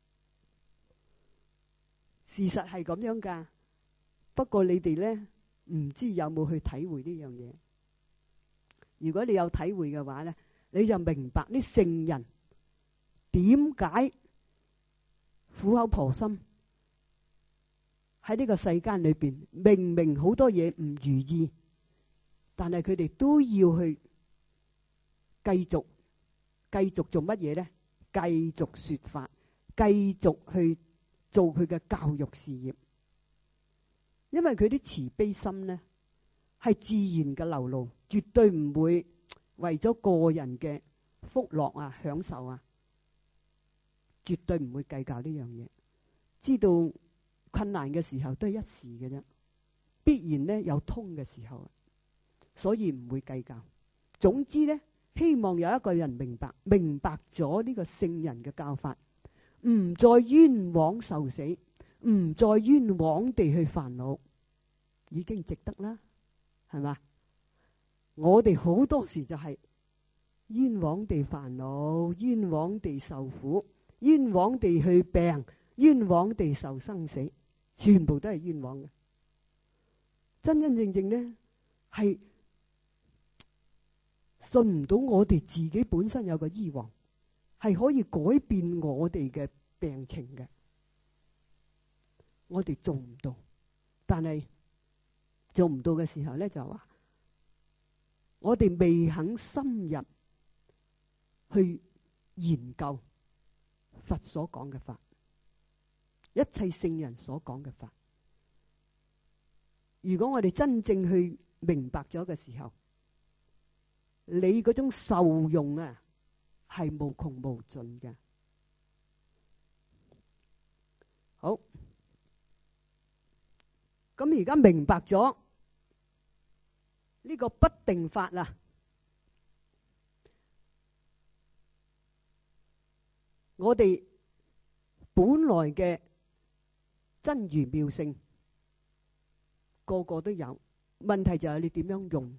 事實係咁樣噶，不過你哋咧唔知有冇去體會呢樣嘢。如果你有體會嘅話咧，你就明白啲聖人點解苦口婆心喺呢個世間裏邊，明明好多嘢唔如意，但係佢哋都要去繼續做乜嘢咧？繼續說法，繼續去做佢嘅教育事業，因為佢啲慈悲心咧係自然嘅流露，絕對唔會為咗個人嘅福樂啊、享受啊，絕對唔會計較呢樣嘢。知道困難嘅時候都係一時嘅啫，必然咧有通嘅時候，所以唔會計較。總之咧，希望有一個人明白咗呢個聖人嘅教法，唔再冤枉受死，唔再冤枉地去煩惱，已經值得啦，係嘛？我哋好多時就係冤枉地煩惱，冤枉地受苦，冤枉地去病，冤枉地受生死，全部都係冤枉嘅。真真正正咧係信唔到我哋自己本身有個醫王，係可以改變我哋嘅病情嘅。我哋做唔到，但係做唔到嘅時候咧，就話我哋未肯深入去研究佛所講嘅法，一切聖人所講嘅法。如果我哋真正去明白咗嘅時候，你嗰種受用啊係無窮無盡嘅。好，咁而家明白咗呢個不定法啦， 我哋本來嘅真如妙性個個都有，問題就係你點樣用。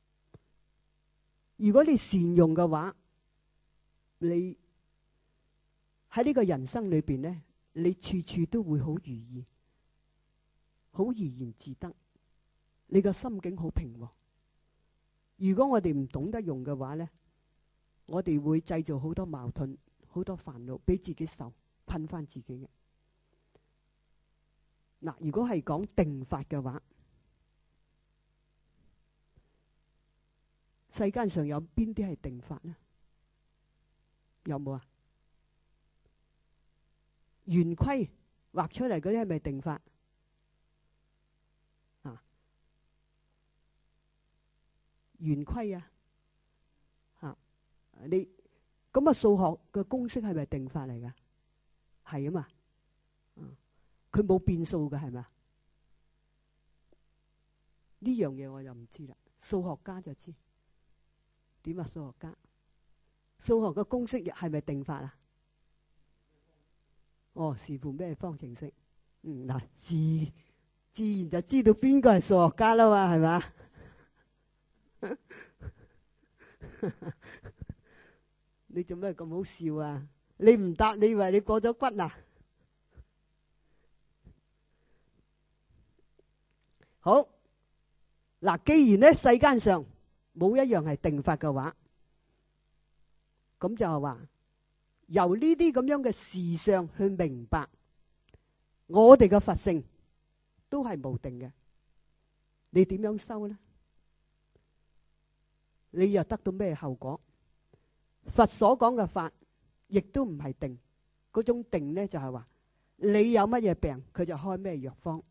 如果你善用嘅話，你喺呢個人生裏邊咧，你處處都會好如意，好怡然自得，你個心境好平和。如果我哋唔懂得用嘅話咧，我哋會製造好多矛盾、好多煩惱俾自己受，噴翻自己嘅。嗱，如果係講定法嘅話，世間上有邊啲係定法呢？有冇啊？圓規畫出嚟嗰啲係咪定法啊？圓規啊，吓你咁啊？數學嘅公式係咪定法嚟噶？係啊嘛，佢冇變數嘅係咪？呢樣嘢我就唔知啦，數學家就知。點啊？數學家，數學嘅公式係咪定法啊？哦，視乎咩方程式。嗱，自然就知道邊個係數學家啦嘛，係嘛？你做咩咁好笑啊？你唔答，你以為你過咗骨啊？好，嗱，既然咧世間上冇一樣係定法嘅話，咁就係話由呢啲咁樣嘅事相去明白，我哋嘅佛性都係無定嘅。你點樣修呢？你又得到咩後果？佛所講嘅法，亦都唔係定。嗰種定呢，就係話你有乜嘢病，佢就開咩藥方。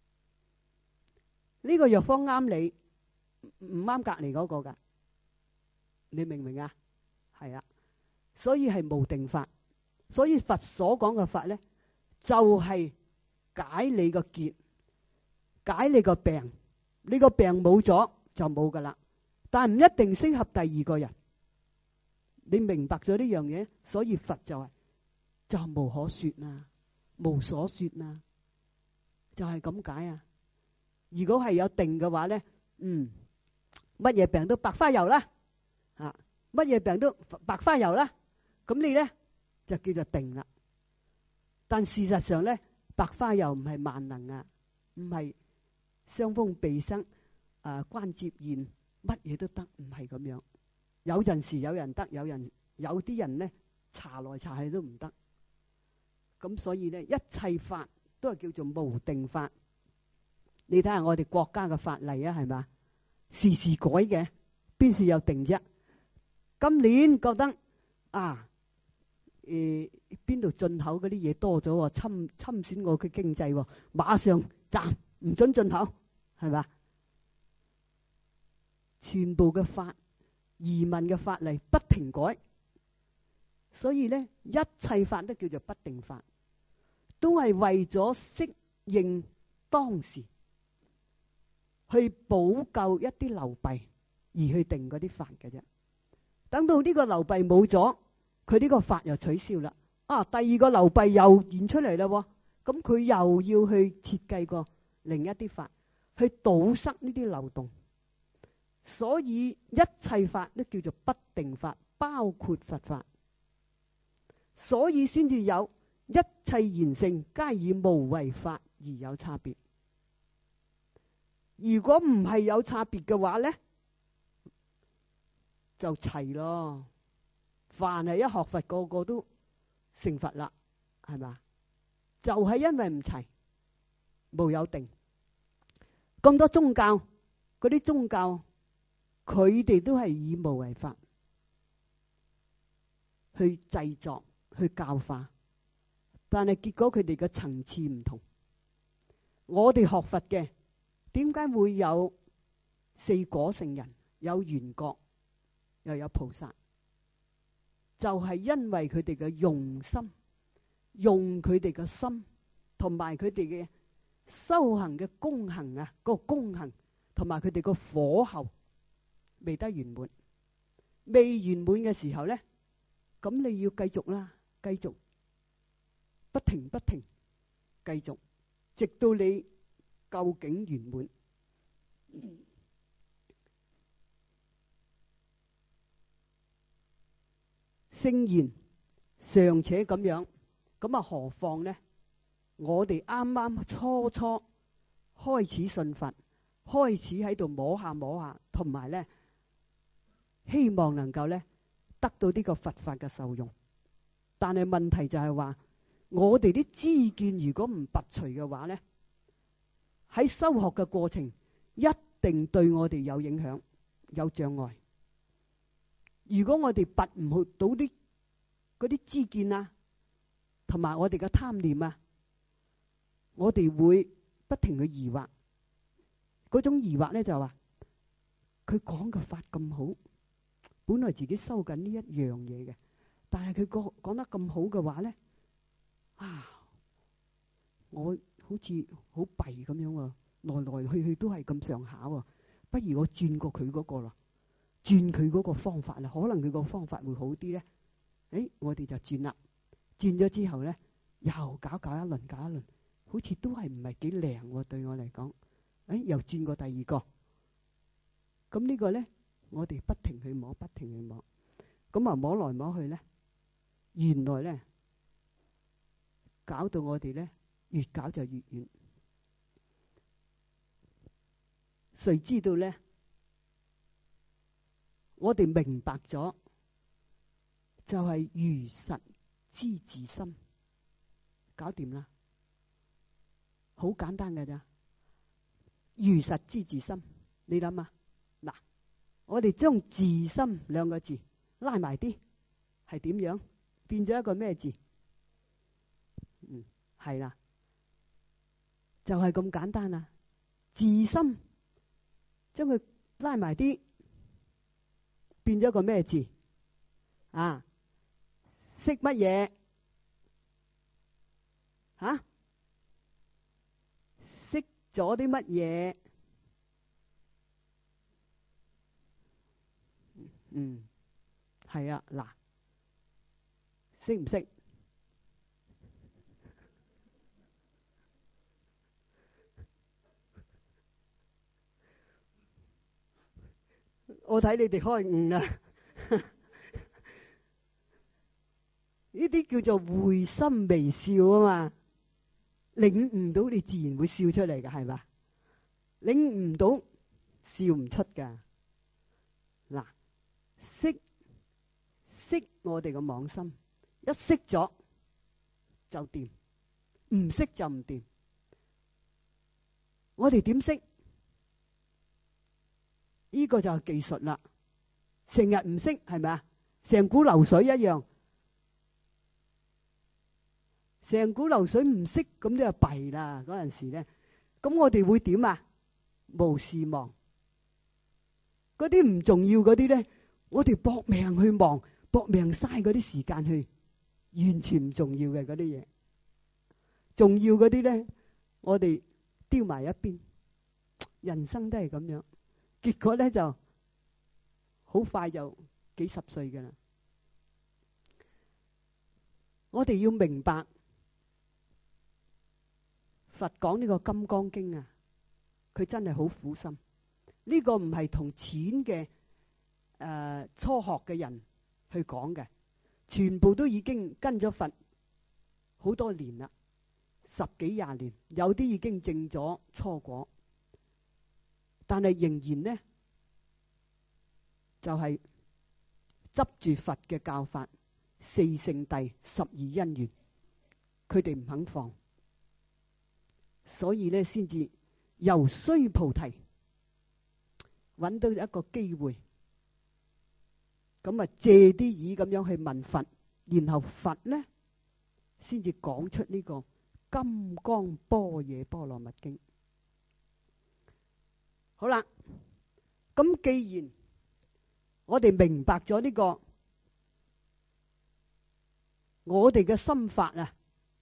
呢個藥方啱你，唔啱隔籬嗰個噶。你明唔明啊？係啊，所以係無定法。所以佛所講嘅法呢，就係解你個結，解你個病。你個病冇咗就冇噶啦，但係唔一定適合第二個人。你明白咗呢樣嘢，所以佛就係就無可說啊，無所說啊，就係咁解啊。如果係有定嘅話咧，乜嘢病都白花油啦，乜嘢病都白花油啦，咁你咧就叫做定啦。但事實上咧，白花油唔係萬能啊，唔係傷風鼻塞關節炎乜嘢都得，唔係咁樣。有陣時有人得，有啲人咧查來查去都唔得。咁所以咧，一切法都係叫做無定法。你睇下我哋國家嘅法例啊，係嘛？時時改嘅，邊處有定啫？今年覺得邊度進口嗰啲嘢多咗，侵損我嘅經濟，馬上暫唔准進口，係嘛？全部嘅法，移民嘅法例不停改，所以咧一切法都叫做不定法，都係為咗適應當時，去補救一啲流弊而去定嗰啲法嘅啫。等到呢個流弊冇咗，佢呢個法又取消啦。第二個流弊又現出嚟啦，咁佢又要去設計個另一啲法去堵塞呢啲漏洞。所以一切法都叫做不定法，包括佛法。所以先至有一切言性皆以無為法而有差別。如果唔係有差別嘅話咧，就齊咯。凡係一學佛，個個都成佛啦，係嘛？就係因為唔齊，無有定。咁多宗教，嗰啲宗教，佢哋都係以無為法去製作、去教化，但係結果佢哋嘅層次唔同。我哋學佛嘅，點解會有四果聖人，有緣覺，又有菩薩？就係因為佢哋嘅用心，用佢哋嘅心，同埋佢哋嘅修行嘅功行啊，個功行同埋佢哋個火候未得圓滿，未圓滿嘅時候咧，咁你要繼續啦， 繼續不停繼續，直到你究竟圓滿。聖言尚且咁樣，咁啊何況呢？我哋啱啱初開始信佛，開始喺度摸下，同埋呢希望能夠呢得到呢個佛法嘅受用。但係問題就係話，我哋啲知見如果唔拔除嘅話呢，喺修學嘅過程一定對我哋有影響，有障礙。如果我哋拔唔到嗰啲知見啊，同埋我哋嘅貪念啊，我哋會不停去疑惑。嗰種疑惑咧就話，佢講嘅法咁好，本來自己修緊呢一樣嘢嘅，但係佢講得咁好嘅話咧，我好似好弊咁樣喎，來來去去都係咁上下喎，不如我轉過佢嗰個啦。轉佢嗰個方法啦，可能佢個方法會好啲咧。我哋就轉啦。轉咗之後咧，又搞一輪，好似都係唔係幾靚喎。對我嚟講，又轉過第二個。咁呢個咧，我哋不停去摸，咁啊摸來摸去咧，原來咧搞到我哋咧越搞就越遠。誰知道咧？我哋明白咗，就係如實知自心，搞掂啦，好簡單㗎咋。如實知自心，你諗下，嗱，我哋將自心兩個字拉埋啲，係點樣變咗一個咩字？係啦，就係咁簡單啦。自心將佢拉埋啲。變咗個咩字啊？識乜嘢？識咗啲乜嘢？係啊，嗱，識唔識？我睇你哋開悟啦，呢啲叫做會心微笑啊嘛，領悟到你自然會笑出嚟㗎，係嘛？領悟到笑唔出㗎。嗱，識我哋嘅妄心，一識咗就掂，唔識就唔掂。我哋點識？呢個就係技術啦，成日唔識係咪啊？成股流水一樣，成股流水唔識咁就弊啦。嗰陣時咧，咁我哋會點啊？無事忙，嗰啲唔重要嗰啲咧，我哋搏命去忙，搏命嘥嗰啲時間去，完全唔重要嘅嗰啲嘢。重要嗰啲咧，我哋丟埋一邊。人生都係咁樣。結果咧就好快就幾十歲㗎啦。我哋要明白佛講呢個《金剛經》啊，佢真係好苦心。呢個唔係同淺嘅初學嘅人去講嘅，全部都已經跟咗佛好多年啦，10幾20年，有啲已經證咗初果。但係仍然呢，就係執住佛嘅教法，4聖諦、12因緣，佢哋唔肯放，所以呢，先至由須菩提揾到一個機會，咁啊借啲意咁樣去問佛，然後佛呢先至講出呢個金剛般若波羅蜜經。好啦，咁既然我哋明白咗呢個，我哋嘅心法啊，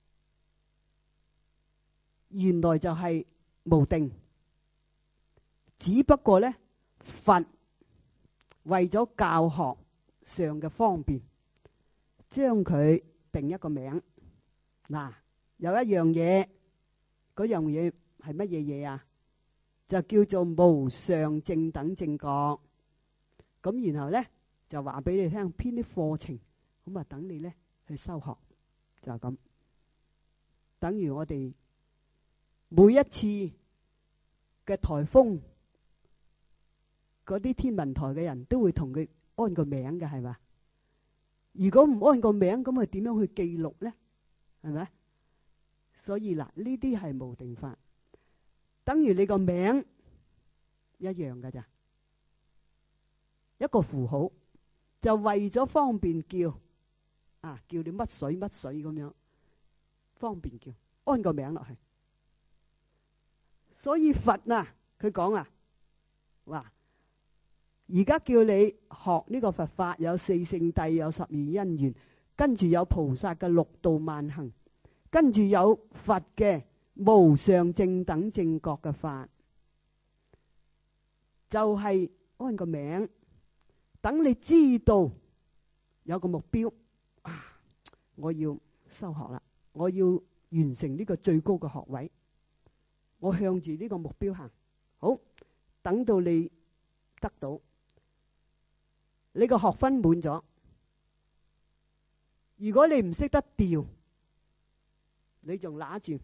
原來就係無定，只不過咧，佛為咗教學上嘅方便，將佢定一個名。嗱，有一樣嘢，嗰樣嘢係乜嘢嘢啊？就叫做無上正等正覺。咁然後咧就話俾你聽編啲課程，咁啊等你咧去修學，就係咁。等於我哋每一次嘅颱風，嗰啲天文台嘅人都會同佢安個名嘅，係嘛？如果唔安個名，咁佢點樣去記錄咧？係咪？所以嗱，呢啲係無定法，等於你個名一樣㗎咋，一個符號就為咗方便叫啊，叫你乜水乜水咁樣，方便叫，安個名落去。所以佛啊，佢講啊，話而家叫你學呢個佛法，有四聖諦，有12因緣，跟住有菩薩嘅六度萬行，跟住有佛嘅無上正等正覺嘅法，就係安個名，等你知道有個目標啊，我要修學啦，我要完成呢個最高嘅學位，我向住呢個目標行。好，等到你得到你個學分滿咗，如果你唔識得調，你仲拿住，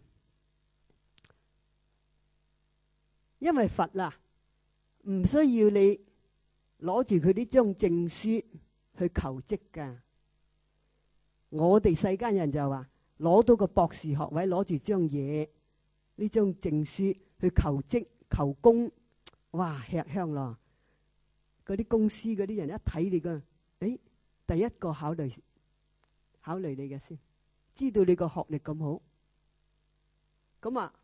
因為佛啊唔需要你攞住佢呢張證書去求職噶。我哋世間人就話攞到個博士學位，攞住張嘢，呢張證書去求職求工，哇，吃香咯！嗰啲公司嗰啲人一睇你個，第一個考慮你嘅先，知道你個學歷咁好，咁啊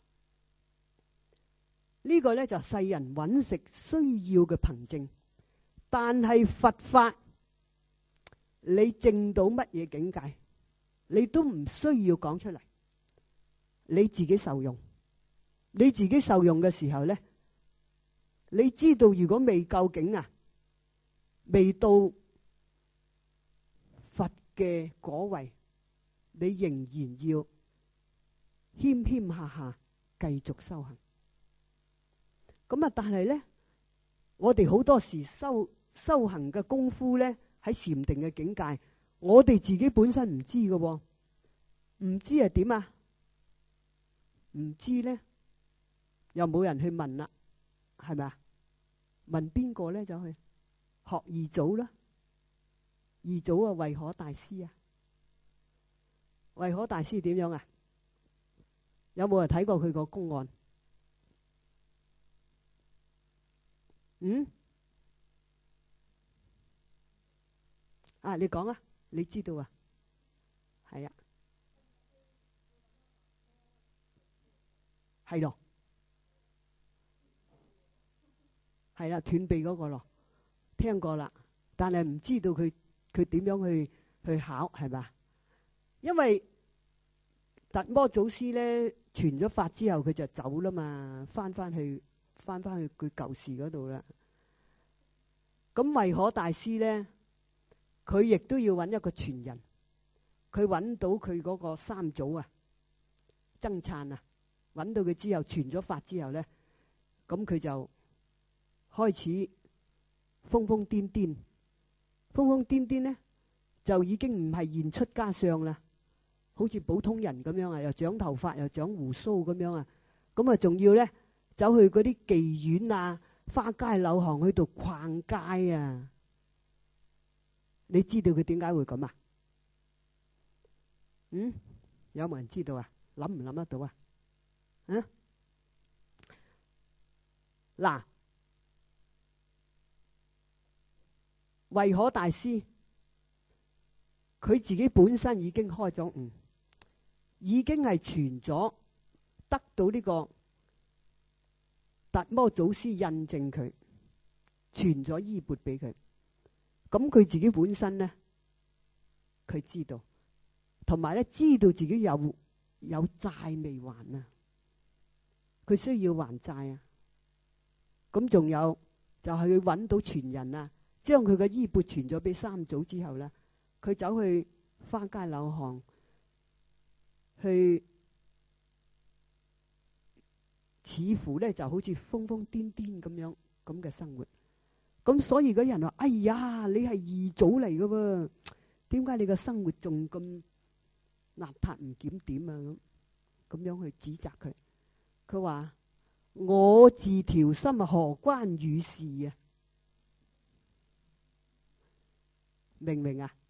呢個咧就世人揾食需要嘅憑證。但係佛法，你證到乜嘢境界，你都唔需要講出嚟，你自己受用。你自己受用嘅時候咧，你知道如果未夠境啊，未到佛嘅果位，你仍然要謙謙下下繼續修行。咁啊，但係咧，我哋好多時修行嘅功夫咧，喺禪定嘅境界，我哋自己本身唔知嘅，唔知係點啊？唔知咧，又冇人去問啦，係咪啊？問邊個咧？就去學二祖啦。二祖啊，慧可大師啊，慧可大師點樣啊？有冇人睇過佢個公案？啊，你講啊，你知道啊？係啊，係咯，係啦，斷臂嗰個咯，聽過啦，但係唔知道佢點樣去考，係嘛？因為達摩祖師咧傳咗法之後，佢就走啦嘛，翻翻去佢舊時嗰度啦。咁慧可大師咧，佢亦都要揾一個傳人，佢揾到佢嗰個三祖啊，僧璨啊，揾到佢之後傳咗法之後咧，咁佢就開始瘋瘋癲咧，就已經唔係現出家相啦，好似普通人咁樣啊，又長頭髮又長鬍鬚咁樣啊，咁啊仲要咧走去嗰啲妓院啊、花街柳巷去度逛街啊。你知道佢點解會咁啊？有冇人知道啊？諗唔諗得到啊？嗱，慧可大師佢自己本身已經開咗悟，已經係傳咗，得到呢個達摩祖師印證佢，傳咗衣缽俾佢。咁佢自己本身咧，佢知道，同埋咧知道自己有債未還啊，佢需要還債啊。咁仲有就係佢揾到傳人啊，將佢嘅衣缽傳咗俾三祖之後咧，佢走去花街柳巷去，似乎咧就好似瘋瘋癲癲咁樣咁嘅生活。咁所以嗰人話：哎呀，你係二祖嚟嘅喎，點解你個生活仲咁邋遢唔檢點啊？咁樣去指責佢。佢話：我自調心啊，何關與事啊？明唔明啊？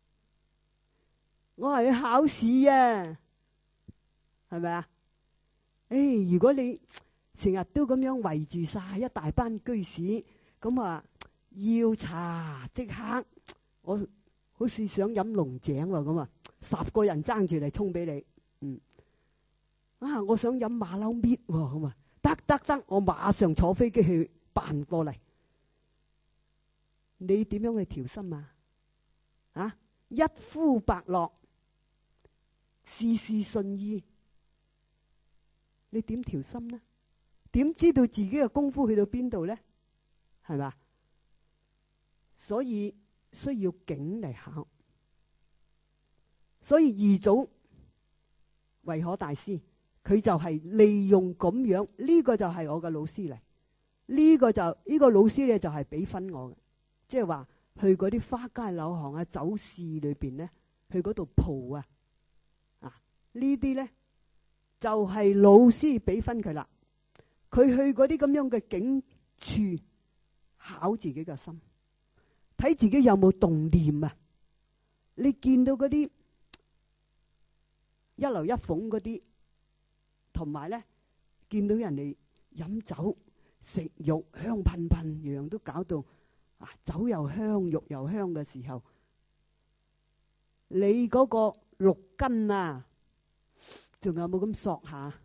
我係去考試啊，係咪啊？如果你成日都咁樣圍住晒一大班居士，咁啊要茶即刻，我好似想飲龍井喎咁啊，10個人爭住嚟沖俾你。我想飲馬騮搣喎，咁啊得，我馬上坐飛機去辦過嚟。你點樣去調心啊？一呼百諾，事事順意，你點調心呢？點知道自己嘅功夫去到邊度呢？係嘛？所以需要境嚟考。所以二祖慧可大師，佢就係利用咁樣，呢個就係我嘅老師嚟。呢個老師咧就係俾分我嘅，即係話去嗰啲花街柳巷啊、酒肆裏邊咧，去嗰度蒲啊，呢啲咧就係老師俾分佢啦。佢去嗰啲咁樣嘅境處考自己嘅心，睇自己有冇動念啊。你見到嗰啲一樓一鳳嗰啲，同埋咧見到人哋飲酒食肉香噴噴，樣都搞到酒又香肉又香嘅時候，你嗰個六根啊，仲有冇咁索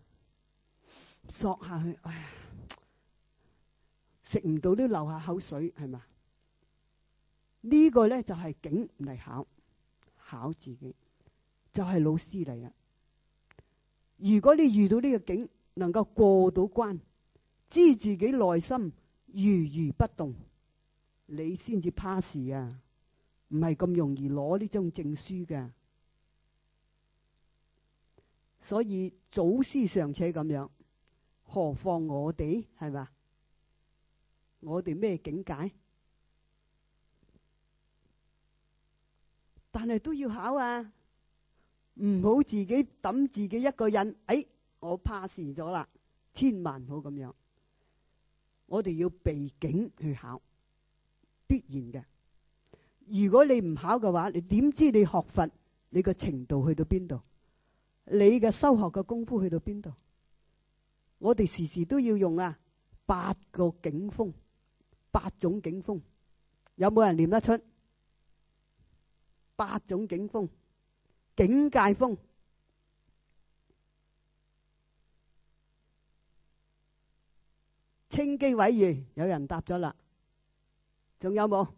下去？哎呀，食唔到都流下口水，係嘛？呢個咧就係境嚟考自己，就係老師嚟啦。如果你遇到呢個境，能夠過到關，知自己內心如如不動，你先至 pass 啊，唔係咁容易攞呢張證書嘅。所以祖師尚且咁樣，何況我哋，係嘛？我哋咩境界？但係都要考啊！唔好自己抌自己一個人，我 pass 咗啦，千萬唔好咁樣。我哋要備境去考，必然嘅。如果你唔考嘅話，你點知你學佛你個程度去到邊度？你嘅修學嘅功夫去到邊度？我哋時時都要用8個境風，8種境風，有冇人念得出？8種境風，境界風。清機委員有人答咗啦，仲有冇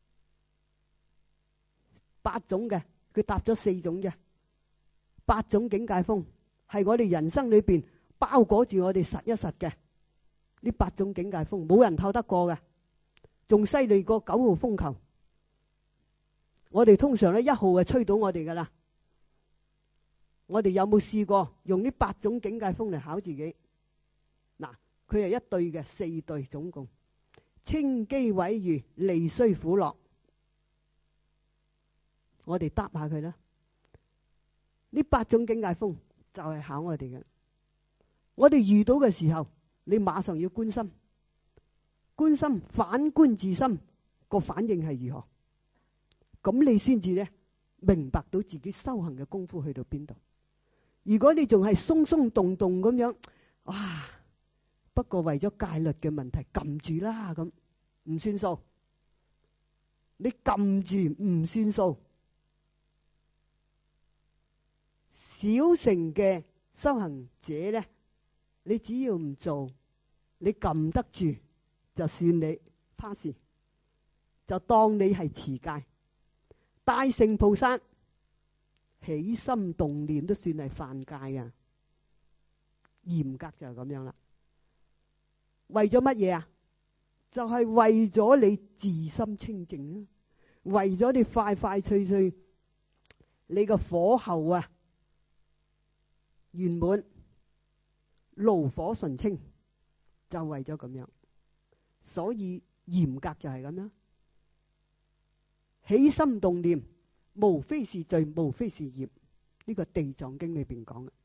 ？8種嘅，佢答咗4種嘅。8種境界風係我哋人生裏邊包裹住我哋實一實嘅。呢8種境界風冇人透得過嘅，仲犀利過9號風球。我哋通常咧1號就吹到我哋噶啦。我哋有冇試過用呢8種境界風嚟考自己？嗱，佢係1對嘅，4對總共。清機委如利衰苦樂，我哋答下佢啦。呢8種境界風就係考我哋嘅。我哋遇到嘅時候，你馬上要觀心，觀心反觀自心個反應係如何？咁你先至咧明白到自己修行嘅功夫去到邊度。如果你仲係鬆鬆動動咁樣，不過為咗戒律嘅問題撳住啦，咁唔算數。你撳住唔算數。小乘嘅修行者咧，你只要唔做，你撳得住就算你 pass， 就當你係持戒。大乘菩薩起心動念都算係犯戒啊，嚴格就係咁樣啦。為咗乜嘢啊？就係為咗你自心清淨啊，為咗你快快脆脆你個火候啊圓滿、爐火純青，就為咗咁樣。所以嚴格就係咁樣，起心動念無非是罪，無非是業。呢個地藏經裏邊講嘅。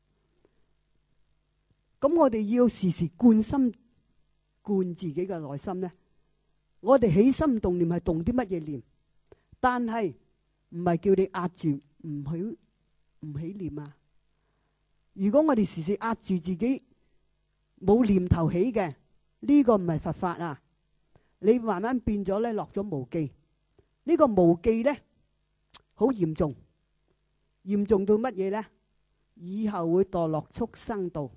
咁我哋要時時灌心灌自己嘅內心呢。我哋起心動念係動啲乜嘢念？但係唔係叫你壓住唔起念啊！如果我哋時時壓住自己冇念頭起嘅，呢個唔係佛法啊！你慢慢變咗咧，落咗無記。呢個無記咧好嚴重，嚴重到乜嘢咧？以後會墮落畜生道。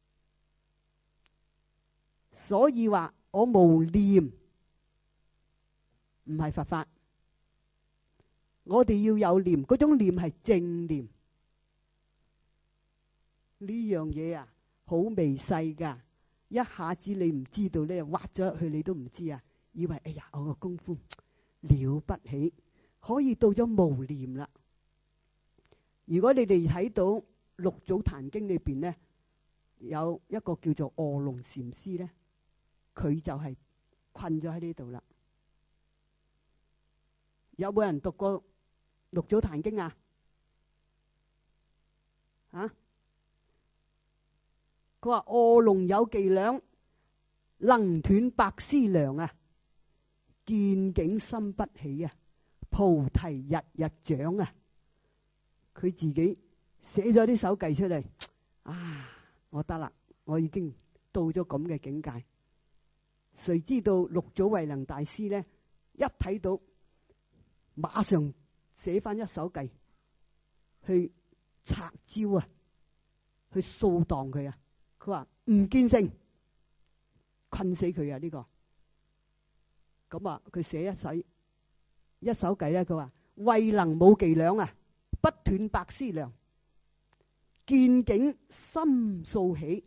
所以話我無念唔係佛法，我哋要有念，嗰種念係正念。呢樣嘢啊，好微細噶，一下子你唔知道咧，挖咗入去你都唔知啊，以為哎呀我個功夫了不起，可以到咗無念啦。如果你哋睇到六祖壇經裏邊咧，有一個叫做臥龍禪師咧，佢就係困咗喺呢度啦。有冇人讀過六祖壇經啊？佢話臥龍有伎倆，能斷百思量啊！見境心不起啊！菩提日日長啊！佢自己寫咗啲手偈出嚟啊！我得啦，我已經到咗咁嘅境界。誰知道六祖慧能大師呢，一睇到馬上寫翻一首偈去拆招啊，去掃蕩佢啊！佢話唔見性，困死佢啊！呢個咁啊，佢寫一首偈咧，佢話慧能冇伎倆啊，不斷百思量，見境心素起，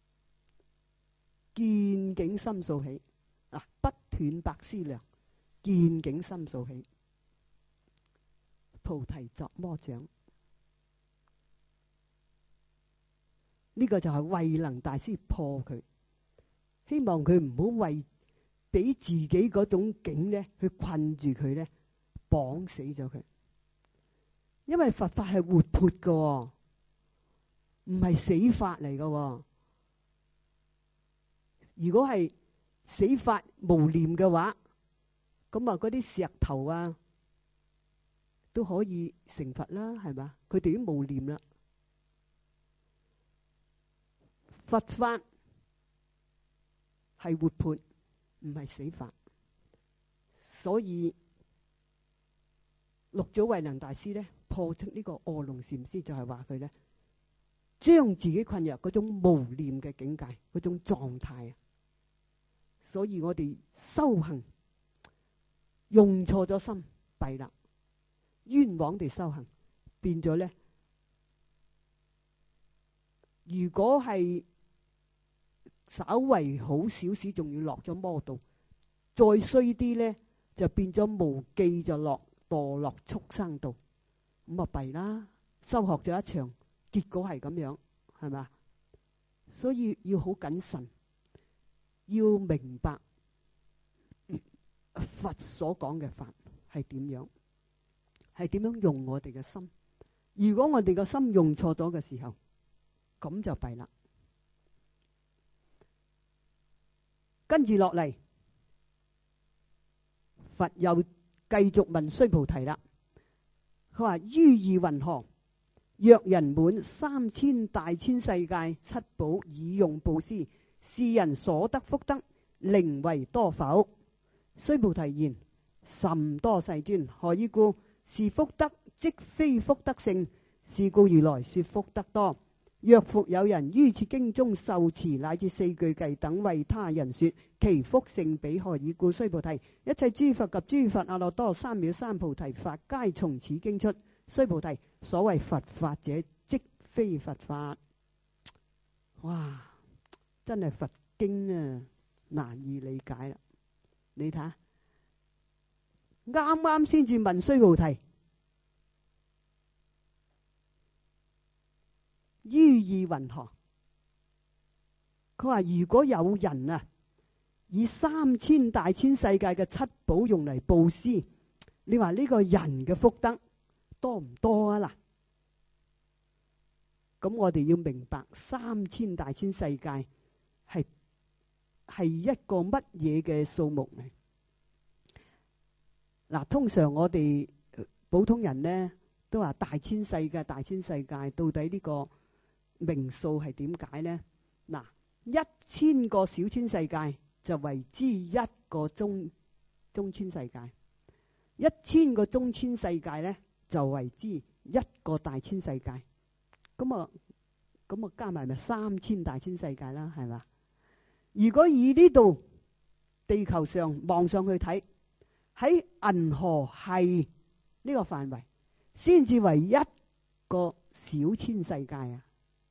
見境心素起啊，不斷百思量，見境心素起，菩提作魔掌。呢個就係慧能大師破佢，希望佢唔好為俾自己嗰種境咧去困住佢咧，綁死咗佢。因為佛法係活潑嘅，唔係死法嚟嘅。如果係死法無念嘅話，咁啊嗰啲石頭啊都可以成佛啦，係嘛？佢哋已經無念啦。佛法係活潑，唔係死法。所以六祖慧能大師咧破出呢個臥龍禪師，就係話佢咧將自己困入嗰種無念嘅境界，嗰種狀態啊。所以我哋修行用錯咗心，弊啦，冤枉地修行，變咗咧。如果係稍為好少少，仲要落咗魔道，再衰啲咧就變咗無記，就墮落畜生道，咁啊弊啦！修學咗一場，結果係咁樣，係咪？所以要好謹慎，要明白佛所講嘅法係點樣，係點樣用我哋嘅心。如果我哋嘅心用錯咗嘅時候，咁就弊啦。跟住落嚟，佛又繼續問須菩提啦。佢話：於意云何？若人滿3000大千世界七寶以用布施，是人所得福德，寧為多否？須菩提言：甚多世尊。何以故？是福德即非福德性，是故如來說福德多。若復有人於此經中受持乃至4句偈等為他人說，其福性彼何以故？須菩提，一切諸佛及諸佛阿耨多三藐三菩提法，皆從此經出。須菩提，所謂佛法者，即非佛法。哇，真係佛經啊，難以理解啦。你睇下，啱啱先至問須菩提， 於意云何？佢話如果有人啊，以3000大千世界嘅七寶用嚟布施，你話呢個人嘅福德多唔多啊？嗱，咁我哋要明白3000大千世界係一個乜嘢嘅數目嚟？嗱，通常我哋普通人呢都話大千世界，大千世界到底呢個名數係點解呢？嗱，1000個小千世界就為之一個中千世界，1000個中千世界呢就為之一個大千世界。咁啊加埋咪3000大千世界啦，係嘛？如果以呢度地球上望上去睇，喺銀河系呢個範圍，先至為一個小千世界啊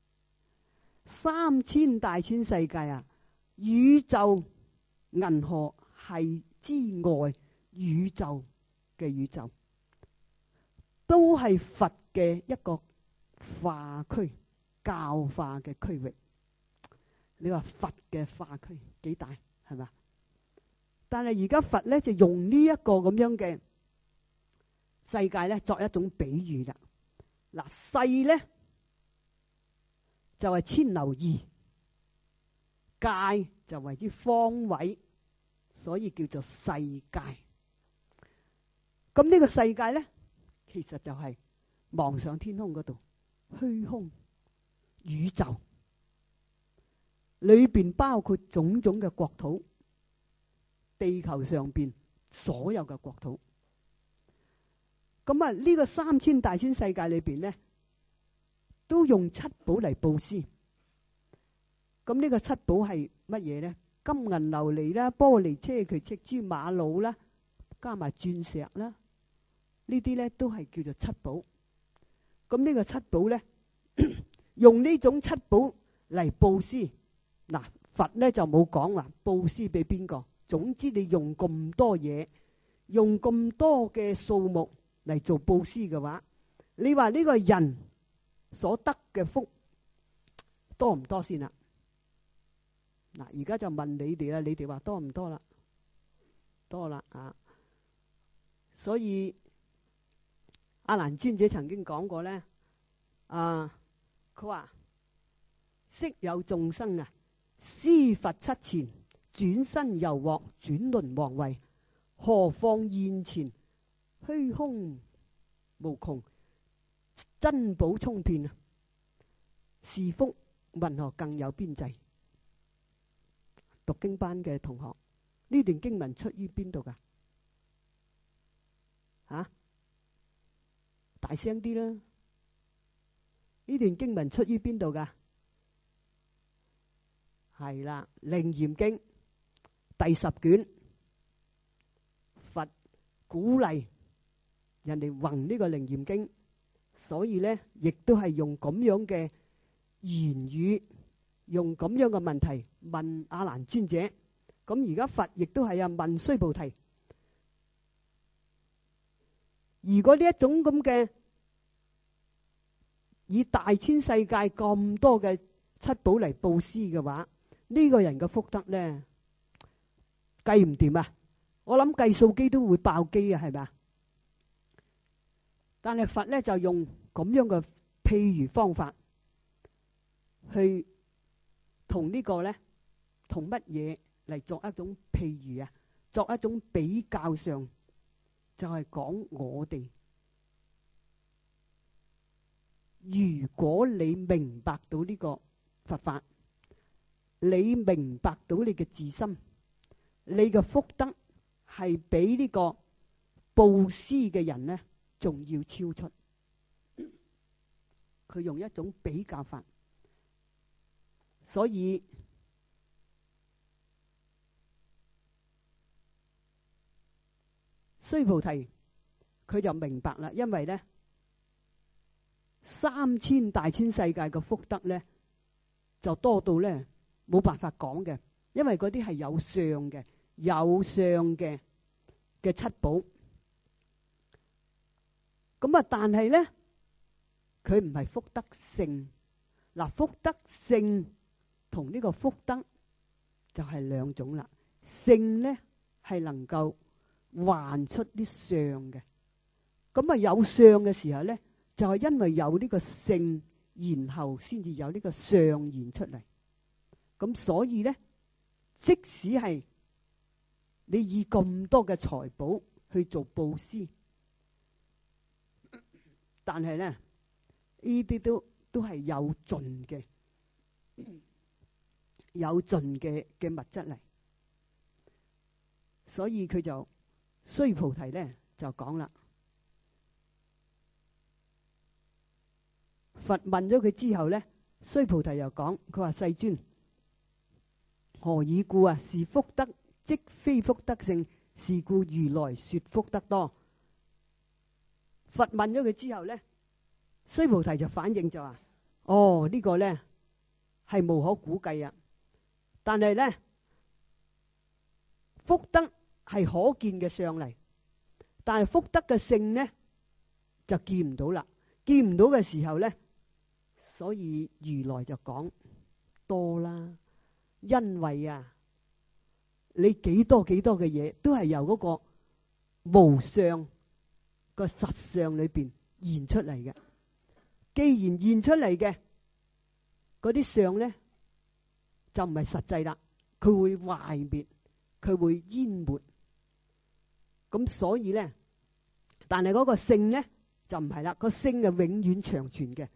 ！3000大千世界啊，宇宙銀河系之外，宇宙嘅宇宙，都係佛嘅一個化區、教化嘅區域。你話佛嘅化區幾大，係嘛？但係而家佛咧就用呢一個咁樣嘅世界咧作一種比喻啦。嗱，世咧就係千流義，界就為之方位，所以叫做世界。咁呢個世界咧，其實就係望上天空嗰度，虛空宇宙裏邊包括種種嘅國土。地球上邊所有嘅國土，咁啊呢個3000大千世界裏邊呢，都用七寶嚟布施。咁呢個七寶係乜嘢呢？金銀琉璃啦、玻璃硨磲赤珠瑪瑙啦，加埋鑽石啦，呢啲呢都係叫做七寶。咁呢個七寶呢，用呢種七寶嚟布施。嗱，佛呢就冇講話布施俾邊個。總之你用咁多嘢，用咁多嘅數目嚟做布施嘅話，你話呢個人所得嘅福多唔多先啦？嗱，而家就問你哋啦，你哋話多唔多啦？多啦啊！所以阿難尊者曾經講過咧，佢話昔有眾生啊，施佛七前，轉身猶獲轉輪王位，何況現前虛空無窮，珍寶充遍啊！是福云何更有邊際？讀經班嘅同學，呢段經文出於邊度噶？大聲啲啦！呢段經文出於邊度噶？係啦，《楞嚴經》第10卷，佛鼓勵人哋弘呢個《楞嚴經》，所以呢，亦都係用咁樣嘅言語，用咁樣嘅問題問阿難尊者。咁而家佛亦都係問須菩提，如果呢一種咁嘅以大千世界咁多嘅七寶嚟布施嘅話，呢個人嘅福德呢，計唔掂啊！我諗計數機都會爆機啊，係咪啊？但係佛呢就用咁樣嘅譬喻方法去同呢個呢，同乜嘢嚟作一種譬喻啊？作一種比較上，就係講我哋，如果你明白到呢個佛法，你明白到你嘅自心，你嘅福德係比呢個布施嘅人呢仲要超出。佢用一種比較法，所以須菩提佢就明白啦，因為呢3000大千世界嘅福德呢就多到呢冇辦法講嘅，因為嗰啲係有相嘅，有相嘅七寶。咁啊，但係呢佢唔係福德性， 嗱，福德性同呢個福德就係兩種啦。性咧係能夠幻出啲相嘅，咁啊有相嘅時候咧，就係因為有呢個性，然後先至有呢個相現出嚟。咁所以咧，即使係你以咁多嘅財寶去做布施，但係咧呢啲都係有盡嘅，有盡嘅物質嚟。所以佢就須菩提咧就講啦，佛問咗佢之後咧，須菩提又講，佢話世尊，何以故啊？是福德即非福德性，是故如來說福德多。佛問咗佢之後咧，須菩提就反應就話：哦，呢個咧係無可估計啊！但係咧，福德係可見嘅相嚟，但係福德嘅性咧就見唔到啦。見唔到嘅時候咧，所以如來就講多啦。因為啊，你幾多嘅嘢都係由嗰個無相個實相裏邊現出嚟嘅。既然現出嚟嘅嗰啲相咧，就唔係實際啦，佢會壞滅，佢會淹沒。咁所以咧，但係嗰個性咧就唔係啦，個性係永遠長存嘅。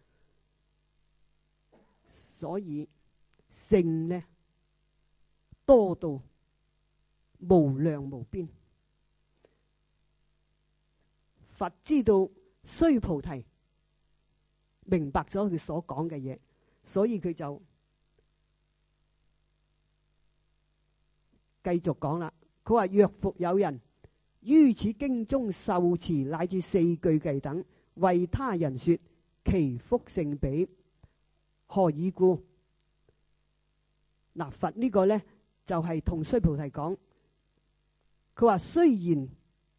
所以性咧多到無量無邊。佛知道須菩提明白咗佢所講嘅嘢，所以佢就繼續講啦。佢話：若復有人於此經中受持乃至四句偈等，為他人說，其福勝彼。何以故？嗱，佛呢個咧就係同須菩提講，佢話雖然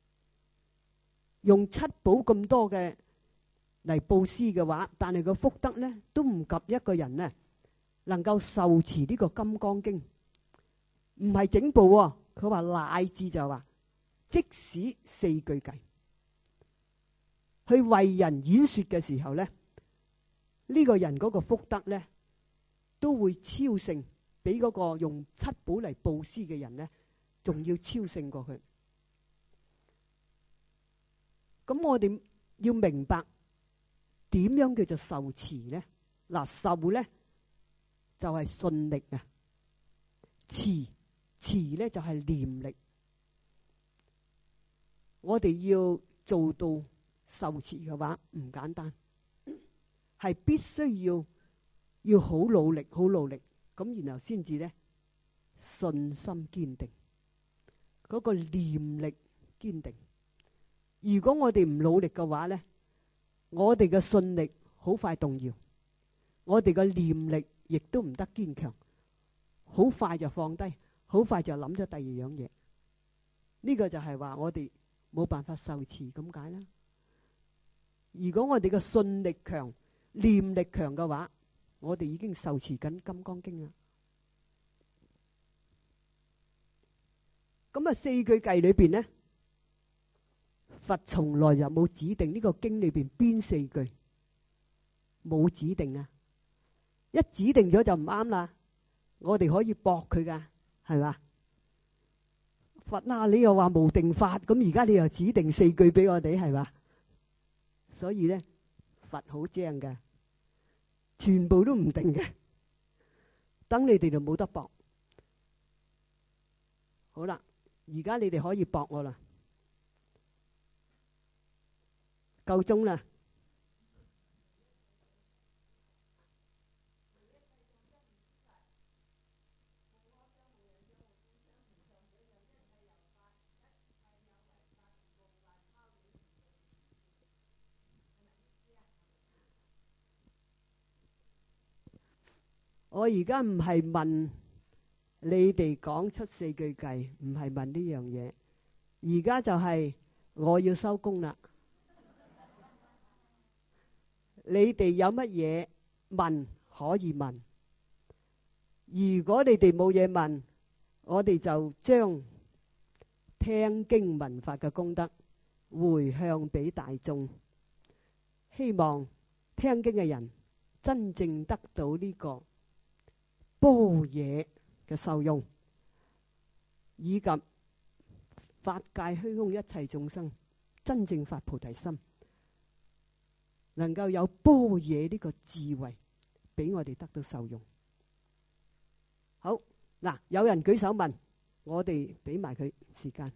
用七寶咁多嘅嚟布施嘅話，但係個福德咧都唔及一個人咧能夠受持呢個《金剛經》，唔係整部喎。佢話乃至就話，即使四句偈去為人演說嘅時候咧，呢個人嗰個福德咧都會超勝，比嗰個用七寶嚟布施嘅人咧仲要超勝過佢。咁我哋要明白點樣叫做受持咧？嗱，受咧就係信力啊，持咧就係念力。我哋要做到受持嘅話唔簡單，係必須要好努力，好努力，咁然後先至咧信心堅定，嗰個念力堅定。如果我哋唔努力嘅話咧，我哋嘅信力好快動搖，我哋嘅念力亦都唔得堅強，好快就放低，好快就諗咗第二樣嘢。呢個就係話我哋冇辦法受持咁解啦。如果我哋嘅信力強、念力強嘅話，我哋已經受持緊《金剛經》啦。咁啊，四句偈裏邊呢，佛從來就冇指定呢個經裏邊邊四句，冇指定啊！一指定咗就唔啱啦。我哋可以駁佢噶，係嘛？佛啊，你又話無定法，咁而家你又指定四句俾我哋，係嘛？所以咧，佛好精嘅，全部都唔定嘅，等你哋就冇得駁。好啦，而家你哋可以駁我啦，夠鐘啦。我而家唔係問你哋講出四句偈，唔係問呢樣嘢。而家就係我要收工啦。你哋有乜嘢問可以問。如果你哋冇嘢問，我哋就將聽經聞法嘅功德回向俾大眾，希望聽經嘅人真正得到呢個般若嘅受用，以及法界虛空一切眾生真正發菩提心，能夠有般若呢個智慧俾我哋得到受用。好，嗱，有人舉手問，我哋俾埋佢時間。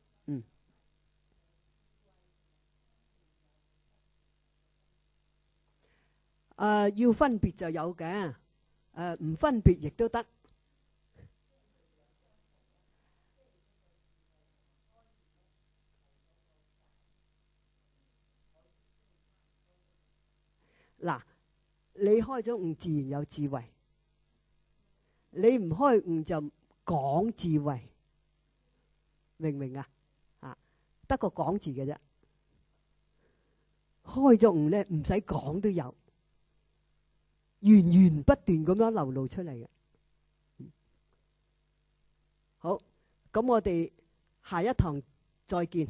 要分別就有嘅，唔分別亦都得。嗱，你開咗悟自然有智慧，你唔開悟就講智慧，明唔明啊？得個講字嘅啫，開咗悟咧唔使講都有，源源不斷咁樣流露出嚟嘅。好，咁我哋下一堂再見。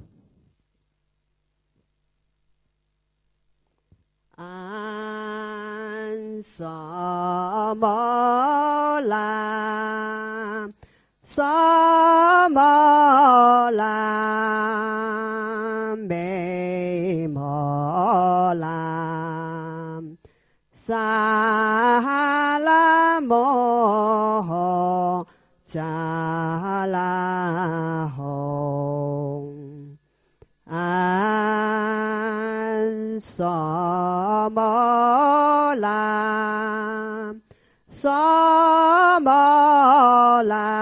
安薩摩拉，薩摩拉，美摩拉，薩拉摩扎拉吽，安薩摩拉，薩摩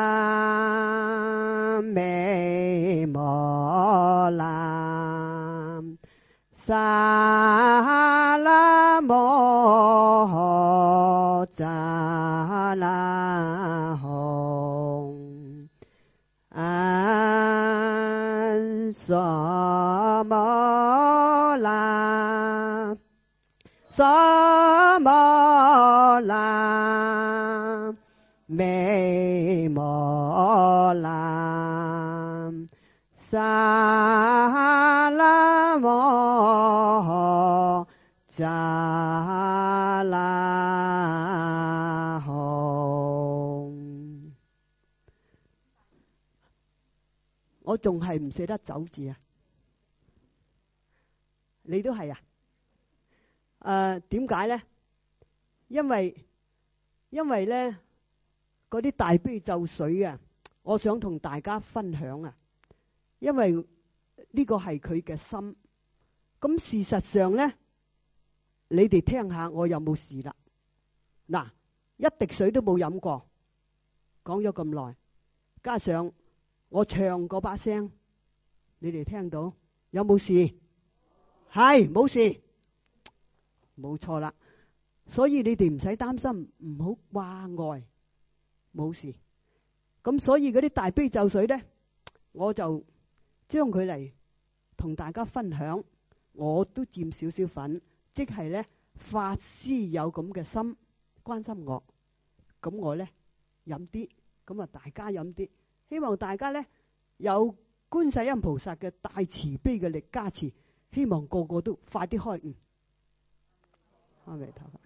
拉，美摩拉，薩拉摩扎拉吽，安薩摩拉，薩摩拉，美摩拉，薩拉摩扎拉吽。我仲係唔捨得走字啊！你都係啊？點解咧？因為咧嗰啲大悲咒水啊，我想同大家分享啊。因為呢個係佢嘅心。咁事實上咧，你哋聽下我有冇事啦？嗱，一滴水都冇飲過，講咗咁耐，加上我唱嗰把聲，你哋聽到有冇事？係冇事，冇錯啦。所以你哋唔使擔心，唔好掛礙，冇事。咁所以嗰啲大悲咒水咧，我就將佢嚟同大家分享，我都佔少少份，即係咧法師有咁嘅心關心我，咁我咧飲啲，咁啊大家飲啲，希望大家咧有觀世音菩薩嘅大慈悲嘅力加持，希望個個都快啲開悟。阿彌陀佛。